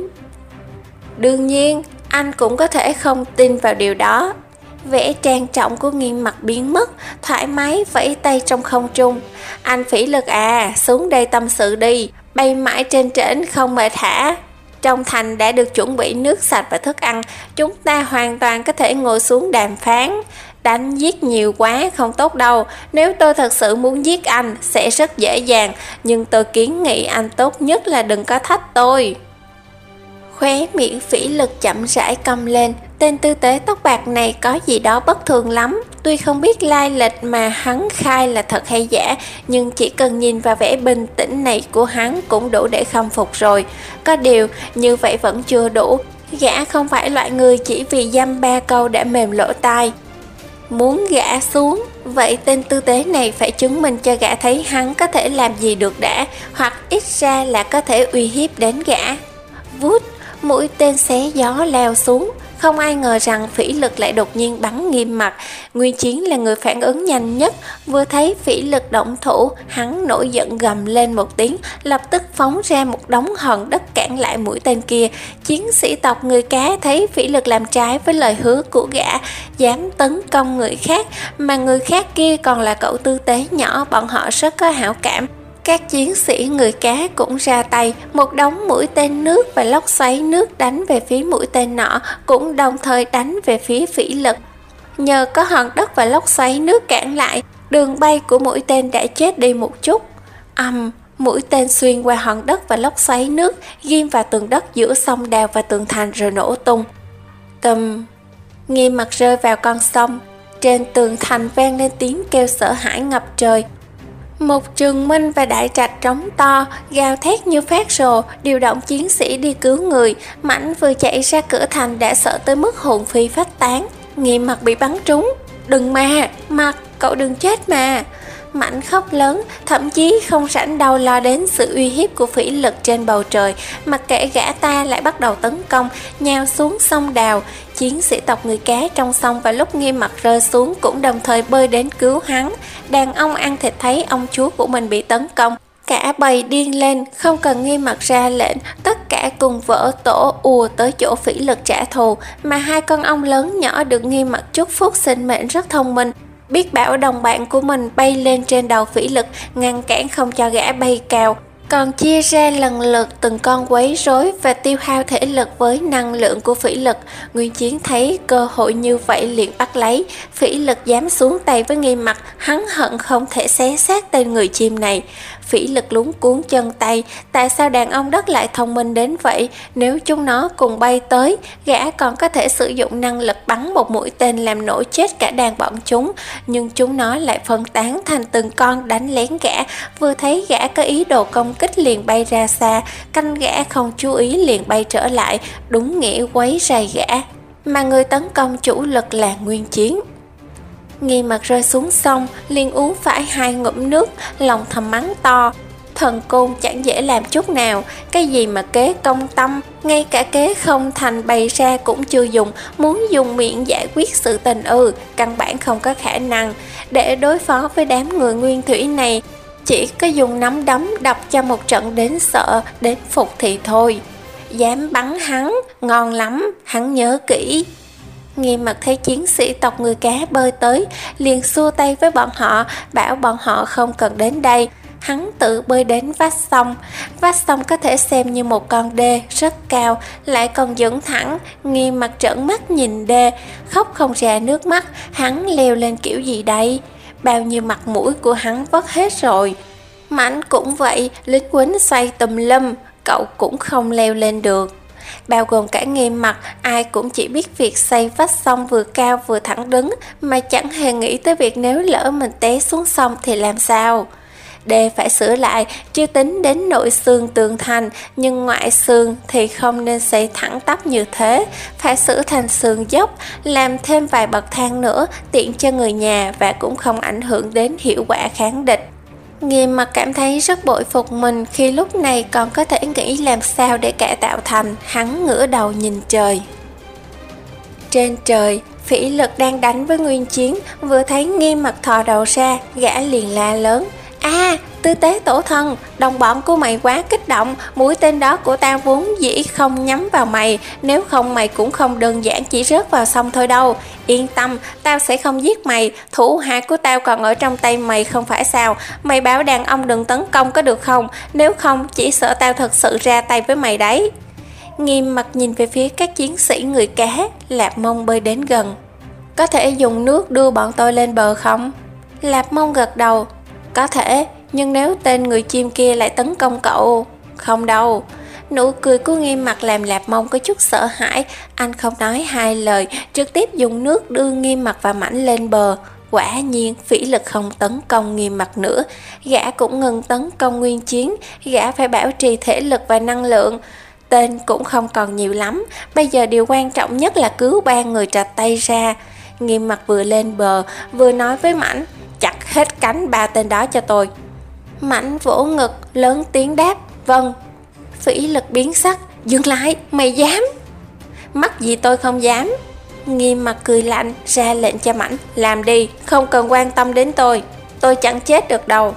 Đương nhiên, anh cũng có thể không tin vào điều đó. Vẻ trang trọng của Nghiêm Mặc biến mất, thoải mái vẫy tay trong không trung. Anh Phỉ Lực à, xuống đây tâm sự đi, bay mãi trên trển không mệt hả? Trong thành đã được chuẩn bị nước sạch và thức ăn, chúng ta hoàn toàn có thể ngồi xuống đàm phán. Đánh giết nhiều quá không tốt đâu, nếu tôi thật sự muốn giết anh sẽ rất dễ dàng, nhưng tôi kiến nghị anh tốt nhất là đừng có thách tôi. Khóe miệng Phỉ Lực chậm rãi cong lên, tên tư tế tóc bạc này có gì đó bất thường lắm. Tuy không biết lai lịch mà hắn khai là thật hay giả, nhưng chỉ cần nhìn vào vẻ bình tĩnh này của hắn cũng đủ để khâm phục rồi. Có điều, như vậy vẫn chưa đủ, gã không phải loại người chỉ vì dăm ba câu đã mềm lỗ tai. Muốn gã xuống, vậy tên tư tế này phải chứng minh cho gã thấy hắn có thể làm gì được đã, hoặc ít ra là có thể uy hiếp đến gã. Vút, mũi tên xé gió lao xuống. Không ai ngờ rằng Phỉ Lực lại đột nhiên bắn Nghiêm Mặc. Nguyên Chiến là người phản ứng nhanh nhất, vừa thấy Phỉ Lực động thủ, hắn nổi giận gầm lên một tiếng, lập tức phóng ra một đống hòn đất cản lại mũi tên kia. Chiến sĩ tộc người cá thấy Phỉ Lực làm trái với lời hứa của gã, dám tấn công người khác, mà người khác kia còn là cậu tư tế nhỏ, bọn họ rất có hảo cảm. Các chiến sĩ người cá cũng ra tay, một đống mũi tên nước và lốc xoáy nước đánh về phía mũi tên nọ, cũng đồng thời đánh về phía Phỉ Lực. Nhờ có hòn đất và lốc xoáy nước cản lại, đường bay của mũi tên đã chết đi một chút. Ầm, um, mũi tên xuyên qua hòn đất và lốc xoáy nước, ghim vào tường đất giữa sông đào và tường thành rồi nổ tung. Tùm, Nghiêm Mặc rơi vào con sông, trên tường thành vang lên tiếng kêu sợ hãi ngập trời. Một Trường Minh và Đại Trạch trống to, gào thét như phát rồ, điều động chiến sĩ đi cứu người. Mãnh vừa chạy ra cửa thành đã sợ tới mức hồn phi phách tán. Nghiêm Mặc bị bắn trúng. Đừng mà, Mặc, cậu đừng chết mà. Mãnh khóc lớn, thậm chí không rảnh đâu lo đến sự uy hiếp của Phỉ Lực trên bầu trời, mặc kệ gã ta lại bắt đầu tấn công, nhào xuống sông đào. Chiến sĩ tộc người cá trong sông và lúc Nghiêm Mặc rơi xuống cũng đồng thời bơi đến cứu hắn. Đàn ông ăn thịt thấy ông chúa của mình bị tấn công, cả bầy điên lên, không cần Nghiêm Mặc ra lệnh, tất cả cùng vỡ tổ ùa tới chỗ Phỉ Lực trả thù. Mà hai con ong lớn nhỏ được Nghiêm Mặc chúc phúc sinh mệnh rất thông minh, biết bảo đồng bạn của mình bay lên trên đầu Phỉ Lực, ngăn cản không cho gã bay cao, còn chia ra lần lượt từng con quấy rối và tiêu hao thể lực với năng lượng của Phỉ Lực. Nguyên Chiến thấy cơ hội như vậy liền bắt lấy. Phỉ Lực dám xuống tay với Nghiêm Mặc, hắn hận không thể xé xác tên người chim này. Phỉ Lực luống cuốn chân tay, tại sao đàn ông đất lại thông minh đến vậy? Nếu chúng nó cùng bay tới, gã còn có thể sử dụng năng lực bắn một mũi tên làm nổ chết cả đàn bọn chúng, nhưng chúng nó lại phân tán thành từng con đánh lén gã. Vừa thấy gã có ý đồ công kích liền bay ra xa, canh gã không chú ý liền bay trở lại, đúng nghĩa quấy rầy gã. Mà người tấn công chủ lực là Nguyên Chiến. Nghiêm Mặc rơi xuống sông, liền uống phải hai ngụm nước, lòng thầm mắng to. Thần côn chẳng dễ làm chút nào, cái gì mà kế công tâm, ngay cả kế không thành bày ra cũng chưa dùng, muốn dùng miệng giải quyết sự tình ư, căn bản không có khả năng. Để đối phó với đám người nguyên thủy này, chỉ có dùng nắm đấm đập cho một trận đến sợ, đến phục thì thôi. Dám bắn hắn, ngon lắm, hắn nhớ kỹ. Nghiêm Mặc thấy chiến sĩ tộc người cá bơi tới, liền xua tay với bọn họ, bảo bọn họ không cần đến đây. Hắn tự bơi đến vách sông. Vách sông có thể xem như một con đê rất cao, lại còn dựng thẳng. Nghiêm Mặc trợn mắt nhìn đê, khóc không ra nước mắt. Hắn leo lên kiểu gì đây? Bao nhiêu mặt mũi của hắn vất hết rồi. Mãnh cũng vậy, lính quýnh xoay tùm lum, cậu cũng không leo lên được. Bao gồm cả Nghiêm Mặc, ai cũng chỉ biết việc xây vách sông vừa cao vừa thẳng đứng, mà chẳng hề nghĩ tới việc nếu lỡ mình té xuống sông thì làm sao. Đê phải sửa lại, chưa tính đến nội xương tường thành, nhưng ngoại xương thì không nên xây thẳng tắp như thế, phải sửa thành sườn dốc, làm thêm vài bậc thang nữa, tiện cho người nhà và cũng không ảnh hưởng đến hiệu quả kháng địch. Nghiêm Mặc cảm thấy rất bội phục mình khi lúc này còn có thể nghĩ làm sao để cải tạo thành. Hắn ngửa đầu nhìn trời. Trên trời, Phỉ Lực đang đánh với Nguyên Chiến, vừa thấy Nghiêm Mặc thò đầu ra, gã liền la lớn: a à, Tư Tế Tổ Thần, đồng bọn của mày quá kích động, mũi tên đó của tao vốn dĩ không nhắm vào mày, nếu không mày cũng không đơn giản chỉ rớt vào sông thôi đâu. Yên tâm, tao sẽ không giết mày, thủ hạ của tao còn ở trong tay mày không phải sao. Mày bảo đàn ông đừng tấn công có được không, nếu không chỉ sợ tao thật sự ra tay với mày đấy. Nghiêm Mặc nhìn về phía các chiến sĩ người cá, Lạp Mông bơi đến gần. Có thể dùng nước đưa bọn tôi lên bờ không? Lạp Mông gật đầu. Có thể, nhưng nếu tên người chim kia lại tấn công cậu... Không đâu. Nụ cười của Nghiêm Mặc làm Lạp Mông có chút sợ hãi. Anh không nói hai lời, trực tiếp dùng nước đưa Nghiêm Mặc và Mãnh lên bờ. Quả nhiên Phỉ Lực không tấn công Nghiêm Mặc nữa. Gã cũng ngừng tấn công Nguyên Chiến. Gã phải bảo trì thể lực và năng lượng. Tên cũng không còn nhiều lắm. Bây giờ điều quan trọng nhất là cứu ba người trạch tay ra. Nghiêm Mặc vừa lên bờ vừa nói với Mãnh: chặt hết cánh ba tên đó cho tôi. Mãnh vỗ ngực lớn tiếng đáp: vâng. Phỉ Lực biến sắc: dừng lại, mày dám? Mắc gì tôi không dám. Nghiêm Mặc cười lạnh ra lệnh cho Mãnh: làm đi, không cần quan tâm đến tôi, tôi chẳng chết được đâu.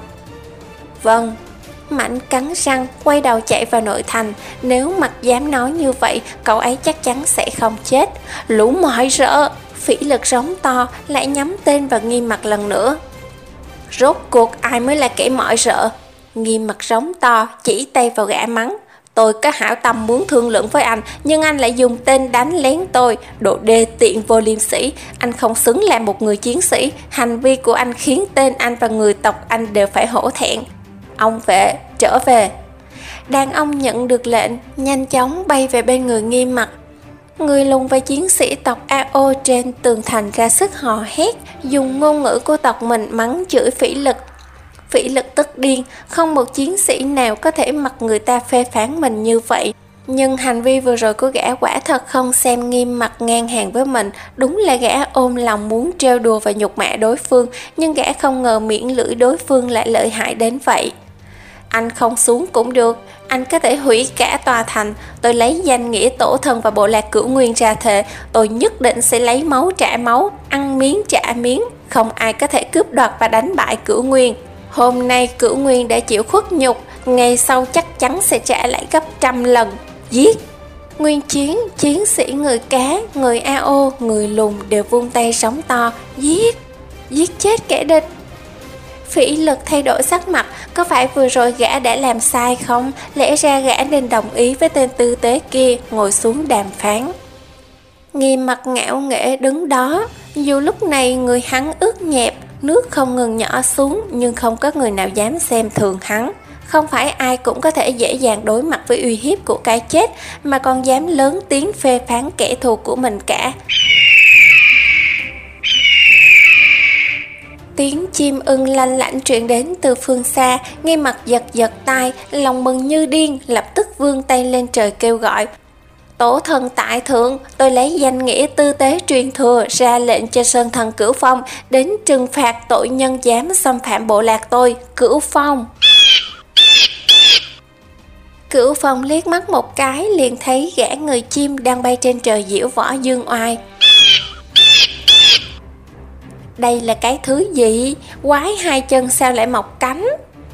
Vâng. Mãnh cắn răng quay đầu chạy vào nội thành. Nếu Mặc dám nói như vậy, cậu ấy chắc chắn sẽ không chết. Lũ mọi rợ! Phỉ Lực rống to, lại nhắm tên vào Nghiêm Mặc lần nữa. Rốt cuộc ai mới là kẻ mọi rợ? Nghiêm Mặc rống to, chỉ tay vào gã mắng: tôi có hảo tâm muốn thương lượng với anh, nhưng anh lại dùng tên đánh lén tôi. Đồ đê tiện vô liêm sỉ, anh không xứng làm một người chiến sĩ. Hành vi của anh khiến tên anh và người tộc anh đều phải hổ thẹn. Ông vệ, trở về. Đàn ông nhận được lệnh, nhanh chóng bay về bên người Nghiêm Mặc. Người lùn và chiến sĩ tộc a o trên tường thành ra sức hò hét, dùng ngôn ngữ của tộc mình mắng chửi Phỉ Lực. Phỉ Lực tức điên, không một chiến sĩ nào có thể mặc người ta phê phán mình như vậy. Nhưng hành vi vừa rồi của gã quả thật không xem Nghiêm Mặc ngang hàng với mình. Đúng là gã ôm lòng muốn trêu đùa và nhục mạ đối phương, nhưng gã không ngờ miệng lưỡi đối phương lại lợi hại đến vậy. Anh không xuống cũng được, anh có thể hủy cả tòa thành. Tôi lấy danh nghĩa tổ thần và bộ lạc Cửu Nguyên ra thề, tôi nhất định sẽ lấy máu trả máu, ăn miếng trả miếng. Không ai có thể cướp đoạt và đánh bại Cửu Nguyên. Hôm nay Cửu Nguyên đã chịu khuất nhục, ngày sau chắc chắn sẽ trả lại gấp trăm lần. Giết! Nguyên Chiến, chiến sĩ người cá, người a o, người lùn đều vung tay sóng to. Giết! Giết chết kẻ địch! Phỉ Lực thay đổi sắc mặt. Có phải vừa rồi gã đã làm sai không? Lẽ ra gã nên đồng ý với tên tư tế kia, ngồi xuống đàm phán. Nghiêm Mặc ngạo nghễ đứng đó. Dù lúc này người hắn ướt nhẹp, nước không ngừng nhỏ xuống, nhưng không có người nào dám xem thường hắn. Không phải ai cũng có thể dễ dàng đối mặt với uy hiếp của cái chết, mà còn dám lớn tiếng phê phán kẻ thù của mình cả. Tiếng chim ưng lanh lảnh truyền đến từ phương xa. Nghiêm Mặc giật giật tai, lòng mừng như điên, lập tức vươn tay lên trời kêu gọi: Tổ thần tại thượng, tôi lấy danh nghĩa tư tế truyền thừa ra lệnh cho Sơn Thần Cửu Phong đến trừng phạt tội nhân dám xâm phạm bộ lạc tôi. Cửu Phong! Cửu Phong liếc mắt một cái liền thấy gã người chim đang bay trên trời diễu võ dương oai. Đây là cái thứ gì? Quái hai chân sao lại mọc cánh?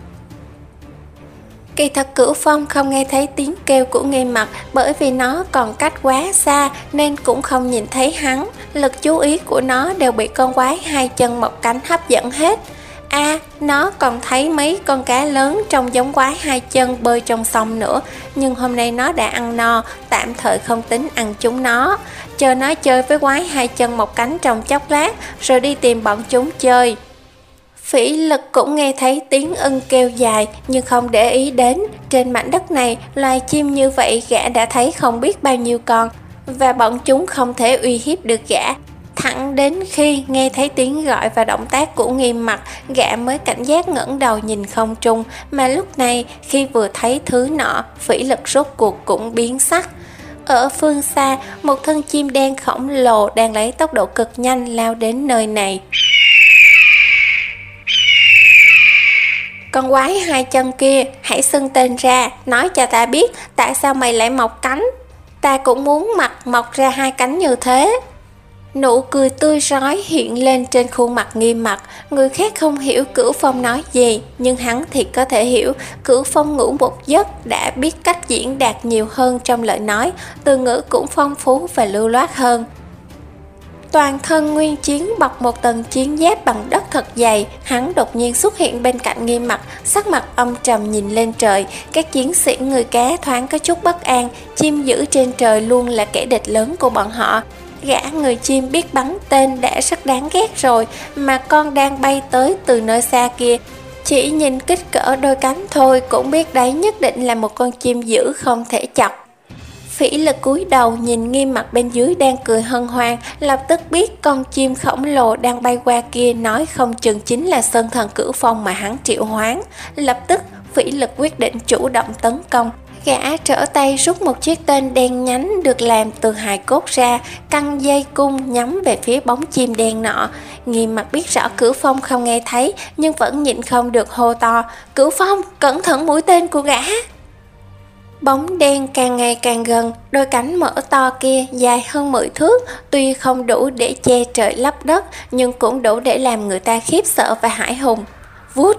Kỳ thật Cửu Phong không nghe thấy tiếng kêu của Nghiêm Mặc, bởi vì nó còn cách quá xa nên cũng không nhìn thấy hắn. Lực chú ý của nó đều bị con quái hai chân mọc cánh hấp dẫn hết. A, à, nó còn thấy mấy con cá lớn trông giống quái hai chân bơi trong sông nữa, nhưng hôm nay nó đã ăn no, tạm thời không tính ăn chúng nó. Chờ nó chơi với quái hai chân mọc cánh trong chốc lát, rồi đi tìm bọn chúng chơi. Phỉ Lực cũng nghe thấy tiếng ưng kêu dài, nhưng không để ý đến. Trên mảnh đất này, loài chim như vậy gã đã thấy không biết bao nhiêu con, và bọn chúng không thể uy hiếp được gã. Thẳng đến khi nghe thấy tiếng gọi và động tác của Nghiêm Mặc, gã mới cảnh giác ngẩng đầu nhìn không trung, mà lúc này khi vừa thấy thứ nọ, phỉ lực rốt cuộc cũng biến sắc. Ở phương xa, một thân chim đen khổng lồ đang lấy tốc độ cực nhanh lao đến nơi này. Con quái hai chân kia, hãy xưng tên ra, nói cho ta biết tại sao mày lại mọc cánh. Ta cũng muốn mặt mọc ra hai cánh như thế. Nụ cười tươi rói hiện lên trên khuôn mặt Nghiêm Mặc. Người khác không hiểu Cửu Phong nói gì, nhưng hắn thì có thể hiểu. Cửu Phong ngủ một giấc đã biết cách diễn đạt nhiều hơn trong lời nói, từ ngữ cũng phong phú và lưu loát hơn. Toàn thân Nguyên Chiến bọc một tầng chiến giáp bằng đất thật dày, hắn đột nhiên xuất hiện bên cạnh Nghiêm Mặc, sắc mặt âm trầm nhìn lên trời. Các chiến sĩ người cá thoáng có chút bất an, chim dữ trên trời luôn là kẻ địch lớn của bọn họ. Gã người chim biết bắn tên đã rất đáng ghét rồi, mà con đang bay tới từ nơi xa kia, chỉ nhìn kích cỡ đôi cánh thôi cũng biết đấy nhất định là một con chim dữ không thể chọc. Phỉ Lực cúi đầu nhìn Nghiêm Mặc bên dưới đang cười hân hoan, lập tức biết con chim khổng lồ đang bay qua kia nói không chừng chính là Sơn Thần Cửu Phong mà hắn triệu hoán. Lập tức Phỉ Lực quyết định chủ động tấn công. Gã trở tay rút một chiếc tên đen nhánh được làm từ hài cốt ra, căng dây cung nhắm về phía bóng chim đen nọ. Nghiêm Mặc biết rõ Cửu Phong không nghe thấy, nhưng vẫn nhịn không được hô to: Cửu Phong, cẩn thận mũi tên của gã! Bóng đen càng ngày càng gần, đôi cánh mở to kia dài hơn mười thước, tuy không đủ để che trời lấp đất, nhưng cũng đủ để làm người ta khiếp sợ và hãi hùng. Vút!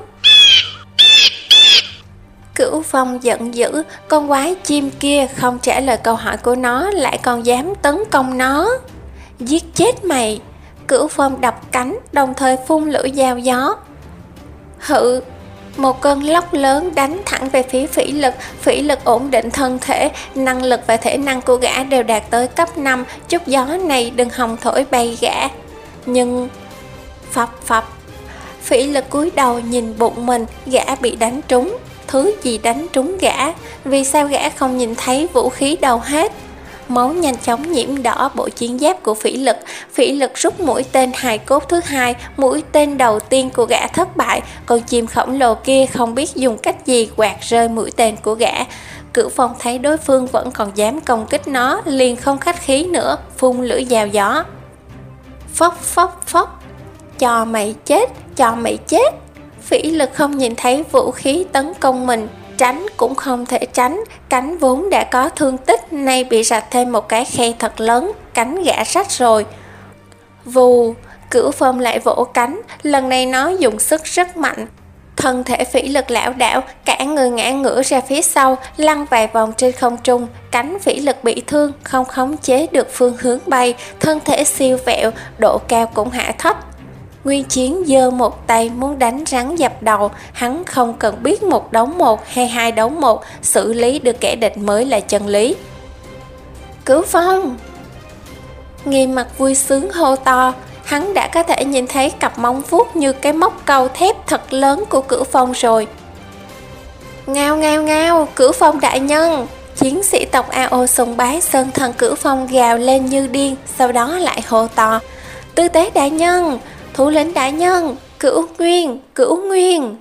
Cửu Phong giận dữ, con quái chim kia không trả lời câu hỏi của nó, lại còn dám tấn công nó. Giết chết mày! Cửu Phong đập cánh, đồng thời phun lưỡi dao gió. Hự! Một cơn lốc lớn đánh thẳng về phía Phỉ Lực. Phỉ Lực ổn định thân thể, năng lực và thể năng của gã đều đạt tới cấp năm, chút gió này đừng hòng thổi bay gã. Nhưng... phập phập! Phỉ Lực cúi đầu nhìn bụng mình, gã bị đánh trúng. Thứ gì đánh trúng gã? Vì sao gã không nhìn thấy vũ khí đâu hết? Máu nhanh chóng nhiễm đỏ bộ chiến giáp của Phỉ Lực. Phỉ Lực rút mũi tên hài cốt thứ hai, mũi tên đầu tiên của gã thất bại. Con chim khổng lồ kia không biết dùng cách gì quạt rơi mũi tên của gã. Cửu Phong thấy đối phương vẫn còn dám công kích nó, liền không khách khí nữa, phun lưỡi dao gió. Phốc phốc phốc! Cho mày chết, cho mày chết! Phỉ Lực không nhìn thấy vũ khí tấn công mình, tránh cũng không thể tránh, cánh vốn đã có thương tích, nay bị rạch thêm một cái khe thật lớn, cánh gã rách rồi. Vù! Cửu Phong lại vỗ cánh, lần này nó dùng sức rất mạnh. Thân thể Phỉ Lực lảo đảo, cả người ngã ngửa ra phía sau, lăn vài vòng trên không trung. Cánh Phỉ Lực bị thương, không khống chế được phương hướng bay, thân thể siêu vẹo, độ cao cũng hạ thấp. Nguyên Chiến giơ một tay muốn đánh rắn dập đầu, hắn không cần biết một đấu một hay hai đấu một, xử lý được kẻ địch mới là chân lý. Cửu Phong! Nghiêm Mặc vui sướng hô to, hắn đã có thể nhìn thấy cặp móng vuốt như cái móc câu thép thật lớn của Cửu Phong rồi. Ngao ngao ngao, Cửu Phong đại nhân! Chiến sĩ tộc A O sùng bái Sơn Thần Cửu Phong gào lên như điên, sau đó lại hô to, Tư Tế đại nhân! Thủ lĩnh đại nhân, Cửu Nguyên, Cửu Nguyên!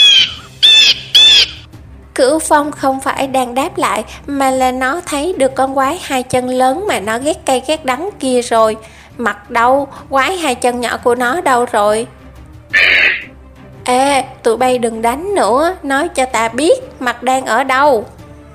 Cửu Phong không phải đang đáp lại, mà là nó thấy được con quái hai chân lớn mà nó ghét cay ghét đắng kia rồi. Mặt đâu, quái hai chân nhỏ của nó đâu rồi? Ê, tụi bay đừng đánh nữa, nói cho ta biết mặt đang ở đâu.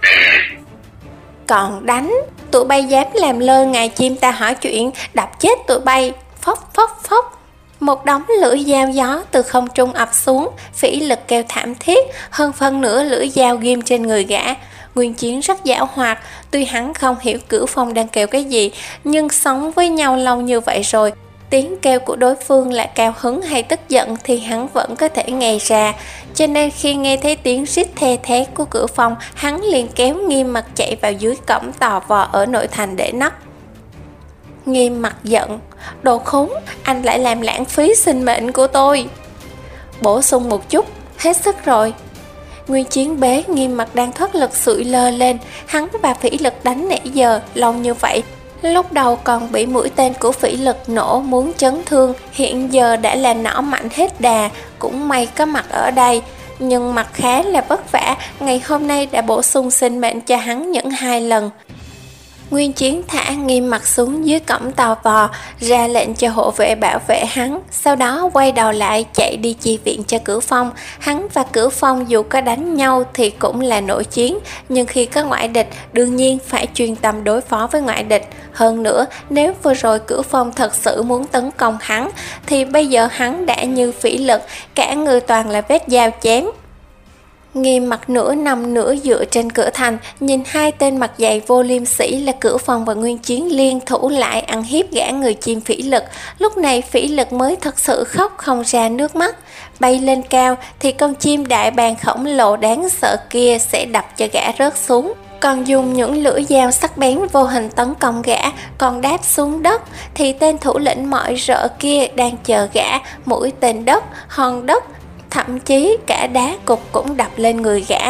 Còn đánh, tụi bay dám làm lơ ngài chim ta hỏi chuyện, đập chết tụi bay. Phốc phốc phốc! Một đống lưỡi dao gió từ không trung ập xuống, Phỉ Lực kêu thảm thiết, hơn phân nửa lưỡi dao ghim trên người gã. Nguyên Chiến rất giảo hoạt, tuy hắn không hiểu Cửu Phong đang kêu cái gì, nhưng sống với nhau lâu như vậy rồi, tiếng kêu của đối phương là cao hứng hay tức giận thì hắn vẫn có thể nghe ra. Cho nên khi nghe thấy tiếng rít the thé của Cửu Phong, hắn liền kéo Nghiêm Mặc chạy vào dưới cổng tò vò ở nội thành để nấp. Nghiêm Mặc giận, đồ khốn, anh lại làm lãng phí sinh mệnh của tôi. Bổ sung một chút, hết sức rồi. Nguyên Chiến bế Nghiêm Mặc đang thoát lực sụi lơ lên, hắn và Phỉ Lực đánh nãy giờ lâu như vậy, Lúc đầu còn bị mũi tên của Phỉ Lực nổ muốn chấn thương, hiện giờ đã là nỏ mạnh hết đà, cũng may có Mặt ở đây. Nhưng Mặt khá là vất vả, ngày hôm nay đã bổ sung sinh mệnh cho hắn những hai lần. Nguyên Chiến thả Nghiêm Mặt xuống dưới cổng tò vò, ra lệnh cho hộ vệ bảo vệ hắn, sau đó quay đầu lại chạy đi chi viện cho Cửu Phong. Hắn và Cửu Phong dù có đánh nhau thì cũng là nội chiến, nhưng khi có ngoại địch đương nhiên phải chuyên tâm đối phó với ngoại địch. Hơn nữa, nếu vừa rồi Cửu Phong thật sự muốn tấn công hắn thì bây giờ hắn đã như Phỉ Lực, cả người toàn là vết dao chém. Nghiêm Mặt nửa nằm nửa dựa trên cửa thành, nhìn hai tên mặt dày vô liêm sỉ là Cửu Phong và Nguyên Chiến liên thủ lại ăn hiếp gã người chim Phỉ Lực. Lúc này Phỉ Lực mới thật sự khóc không ra nước mắt. Bay lên cao thì con chim đại bàng khổng lồ đáng sợ kia sẽ đập cho gã rớt xuống, còn dùng những lưỡi dao sắc bén vô hình tấn công gã. Còn đáp xuống đất thì tên thủ lĩnh mọi rợ kia đang chờ gã, mũi tên đất, hòn đất, thậm chí cả đá cục cũng đập lên người gã.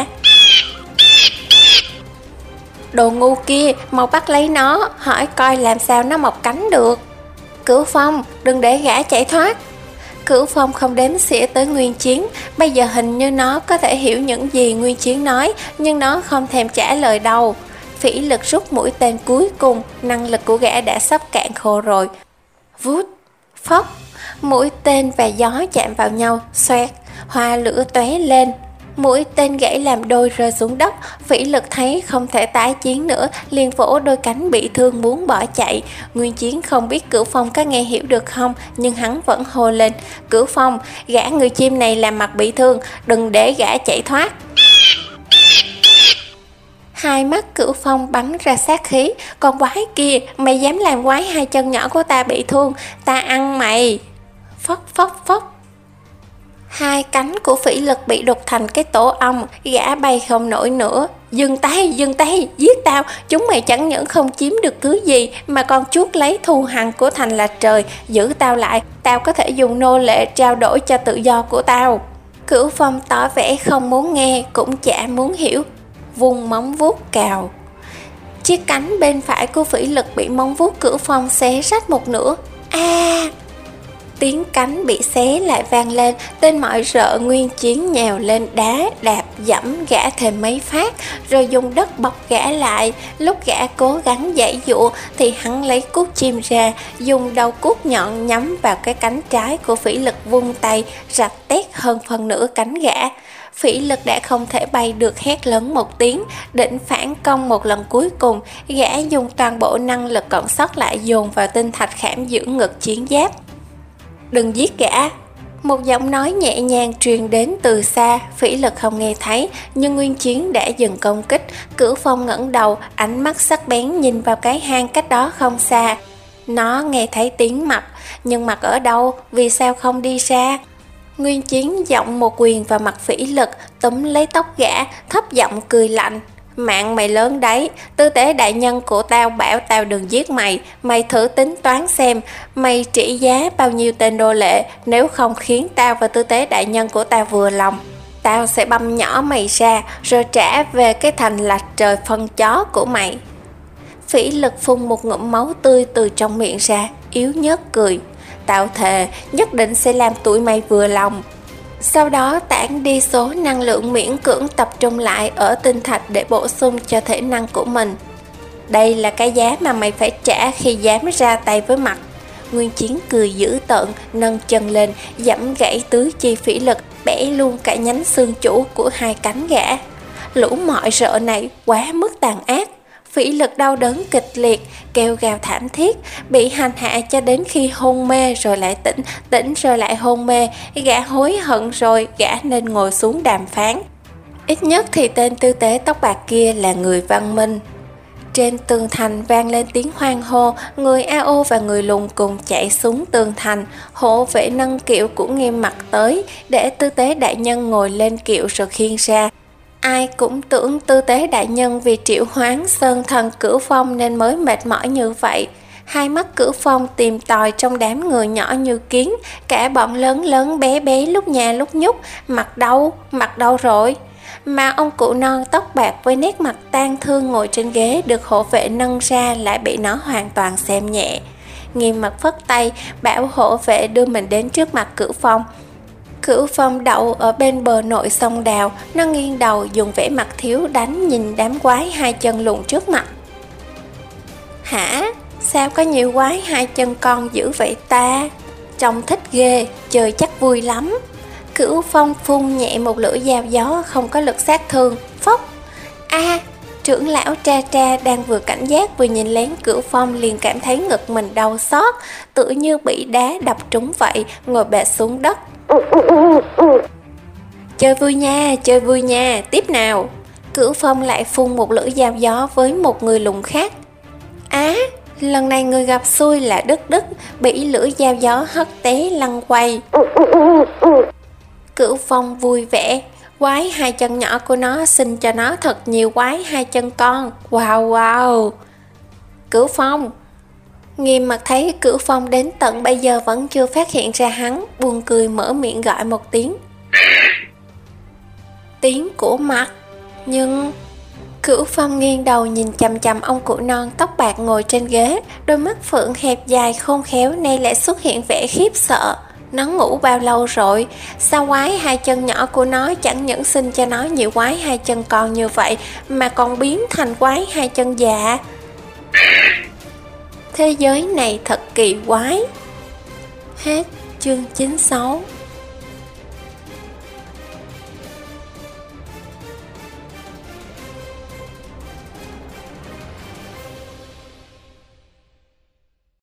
Đồ ngu kia, mau bắt lấy nó, hỏi coi làm sao nó mọc cánh được. Cửu Phong, đừng để gã chạy thoát. Cửu Phong không đếm xỉa tới Nguyên Chiến, bây giờ hình như nó có thể hiểu những gì Nguyên Chiến nói, nhưng nó không thèm trả lời đâu. Phỉ Lực rút mũi tên cuối cùng, năng lực của gã đã sắp cạn khô rồi. Vút, phốc, mũi tên và gió chạm vào nhau, xoẹt, hoa lửa tóe lên. Mũi tên gãy làm đôi rơi xuống đất. Phỉ Lực thấy không thể tái chiến nữa, liền vỗ đôi cánh bị thương muốn bỏ chạy. Nguyên Chiến không biết Cửu Phong có nghe hiểu được không, nhưng hắn vẫn hô lên: Cửu Phong, gã người chim này làm Mặt bị thương, đừng để gã chạy thoát. Hai mắt Cửu Phong bắn ra sát khí: con quái kia, mày dám làm quái hai chân nhỏ của ta bị thương, ta ăn mày. Phốc phốc phốc. Hai cánh của Phỉ Lực bị đục thành cái tổ ong, gã bay không nổi nữa. Dừng tay, dừng tay, giết tao, chúng mày chẳng những không chiếm được thứ gì mà còn chuốc lấy thù hằn của thành là trời. Giữ tao lại, tao có thể dùng nô lệ trao đổi cho tự do của tao. Cửu Phong tỏ vẻ không muốn nghe, cũng chả muốn hiểu, vung móng vuốt cào. Chiếc cánh bên phải của Phỉ Lực bị móng vuốt Cửu Phong xé rách một nửa. A à! Tiếng cánh bị xé lại vang lên, tên mọi rợ Nguyên Chiến nhào lên đá, đạp, dẫm gã thêm mấy phát, rồi dùng đất bọc gã lại. Lúc gã cố gắng giãy giụa thì hắn lấy cuốc chim ra, dùng đầu cuốc nhọn nhắm vào cái cánh trái của Phỉ Lực, vung tay, rạch tét hơn phần nửa cánh gã. Phỉ Lực đã không thể bay được, hét lớn một tiếng, định phản công một lần cuối cùng. Gã dùng toàn bộ năng lực còn sót lại dồn vào tinh thạch khảm giữ ngực chiến giáp. Đừng giết gã. Một giọng nói nhẹ nhàng truyền đến từ xa. Phỉ Lực không nghe thấy, nhưng Nguyên Chiến đã dừng công kích. Cửu Phong ngẩng đầu, ánh mắt sắc bén nhìn vào cái hang cách đó không xa. Nó nghe thấy tiếng Mặt, nhưng Mặt ở đâu, vì sao không đi ra? Nguyên Chiến giọng một quyền vào mặt Phỉ Lực, túm lấy tóc gã, thấp giọng cười lạnh: Mạng mày lớn đấy, tư tế đại nhân của tao bảo tao đừng giết mày. Mày thử tính toán xem, mày trị giá bao nhiêu tên đô lệ. Nếu không khiến tao và tư tế đại nhân của tao vừa lòng, tao sẽ băm nhỏ mày ra, rồi trả về cái thành lạch trời phân chó của mày. Phỉ Lực phun một ngụm máu tươi từ trong miệng ra, yếu nhớt cười: Tao thề nhất định sẽ làm tụi mày vừa lòng. Sau đó tản đi số năng lượng miễn cưỡng tập trung lại ở tinh thạch để bổ sung cho thể năng của mình. Đây là cái giá mà mày phải trả khi dám ra tay với Mặt. Nguyên Chiến cười dữ tợn, nâng chân lên, giẫm gãy tứ chi Phỉ Lực, bẻ luôn cả nhánh xương chủ của hai cánh gã. Lũ mọi rợ này quá mức tàn ác. Phỉ Lực đau đớn kịch liệt, kêu gào thảm thiết, bị hành hạ cho đến khi hôn mê rồi lại tỉnh, tỉnh rồi lại hôn mê. Gã hối hận rồi, gã nên ngồi xuống đàm phán. Ít nhất thì tên tư tế tóc bạc kia là người văn minh. Trên tường thành vang lên tiếng hoan hô, người a o và người lùn cùng chạy xuống tường thành. Hộ vệ nâng kiệu của Nghiêm Mặt tới, để tư tế đại nhân ngồi lên kiệu rồi khiêng ra. Ai cũng tưởng tư tế đại nhân vì triệu hoán sơn thần Cửu Phong nên mới mệt mỏi như vậy. Hai mắt Cửu Phong tìm tòi trong đám người nhỏ như kiến, cả bọn lớn lớn bé bé lúc nhà lúc nhúc. Mặt đâu, mặt đâu rồi? mà ông cụ non tóc bạc với nét mặt tang thương ngồi trên ghế được hộ vệ nâng ra lại bị nó hoàn toàn xem nhẹ. Nghiêm mặt phất tay, bảo hộ vệ đưa mình đến trước mặt Cửu Phong. Cửu Phong đậu ở bên bờ nội sông Đào, nó nghiêng đầu dùng vẻ mặt thiếu đánh nhìn đám quái hai chân lùn trước mặt. Hả? Sao có nhiều quái hai chân con dữ vậy ta? Trông thích ghê, chơi chắc vui lắm. Cửu Phong phun nhẹ một lưỡi dao gió không có lực sát thương. Phốc! A! À, trưởng lão Tra Tra đang vừa cảnh giác vừa nhìn lén Cửu Phong liền cảm thấy ngực mình đau xót, tựa như bị đá đập trúng vậy, ngồi bệt xuống đất. Chơi vui nha, chơi vui nha, tiếp nào. Cửu Phong lại phun một lưỡi dao gió với một người lùn khác. Á! À, lần này người gặp xui là Đức Đức, bị lưỡi dao gió hất té lăn quay. Cửu Phong vui vẻ, quái hai chân nhỏ của nó xin cho nó thật nhiều quái hai chân con. Wow wow. Cửu Phong. Nghiêm mặt thấy Cửu Phong đến tận bây giờ vẫn chưa phát hiện ra hắn, buồn cười mở miệng gọi một tiếng. Tiếng của mặt. Nhưng... Cửu Phong nghiêng đầu nhìn chằm chằm ông cụ non tóc bạc ngồi trên ghế, đôi mắt phượng hẹp dài khôn khéo nay lại xuất hiện vẻ khiếp sợ. Nó ngủ bao lâu rồi? Sao quái hai chân nhỏ của nó chẳng những sinh cho nó nhiều quái hai chân con như vậy mà còn biến thành quái hai chân dạ? Thế giới này thật kỳ quái. Hết chương chín mươi sáu.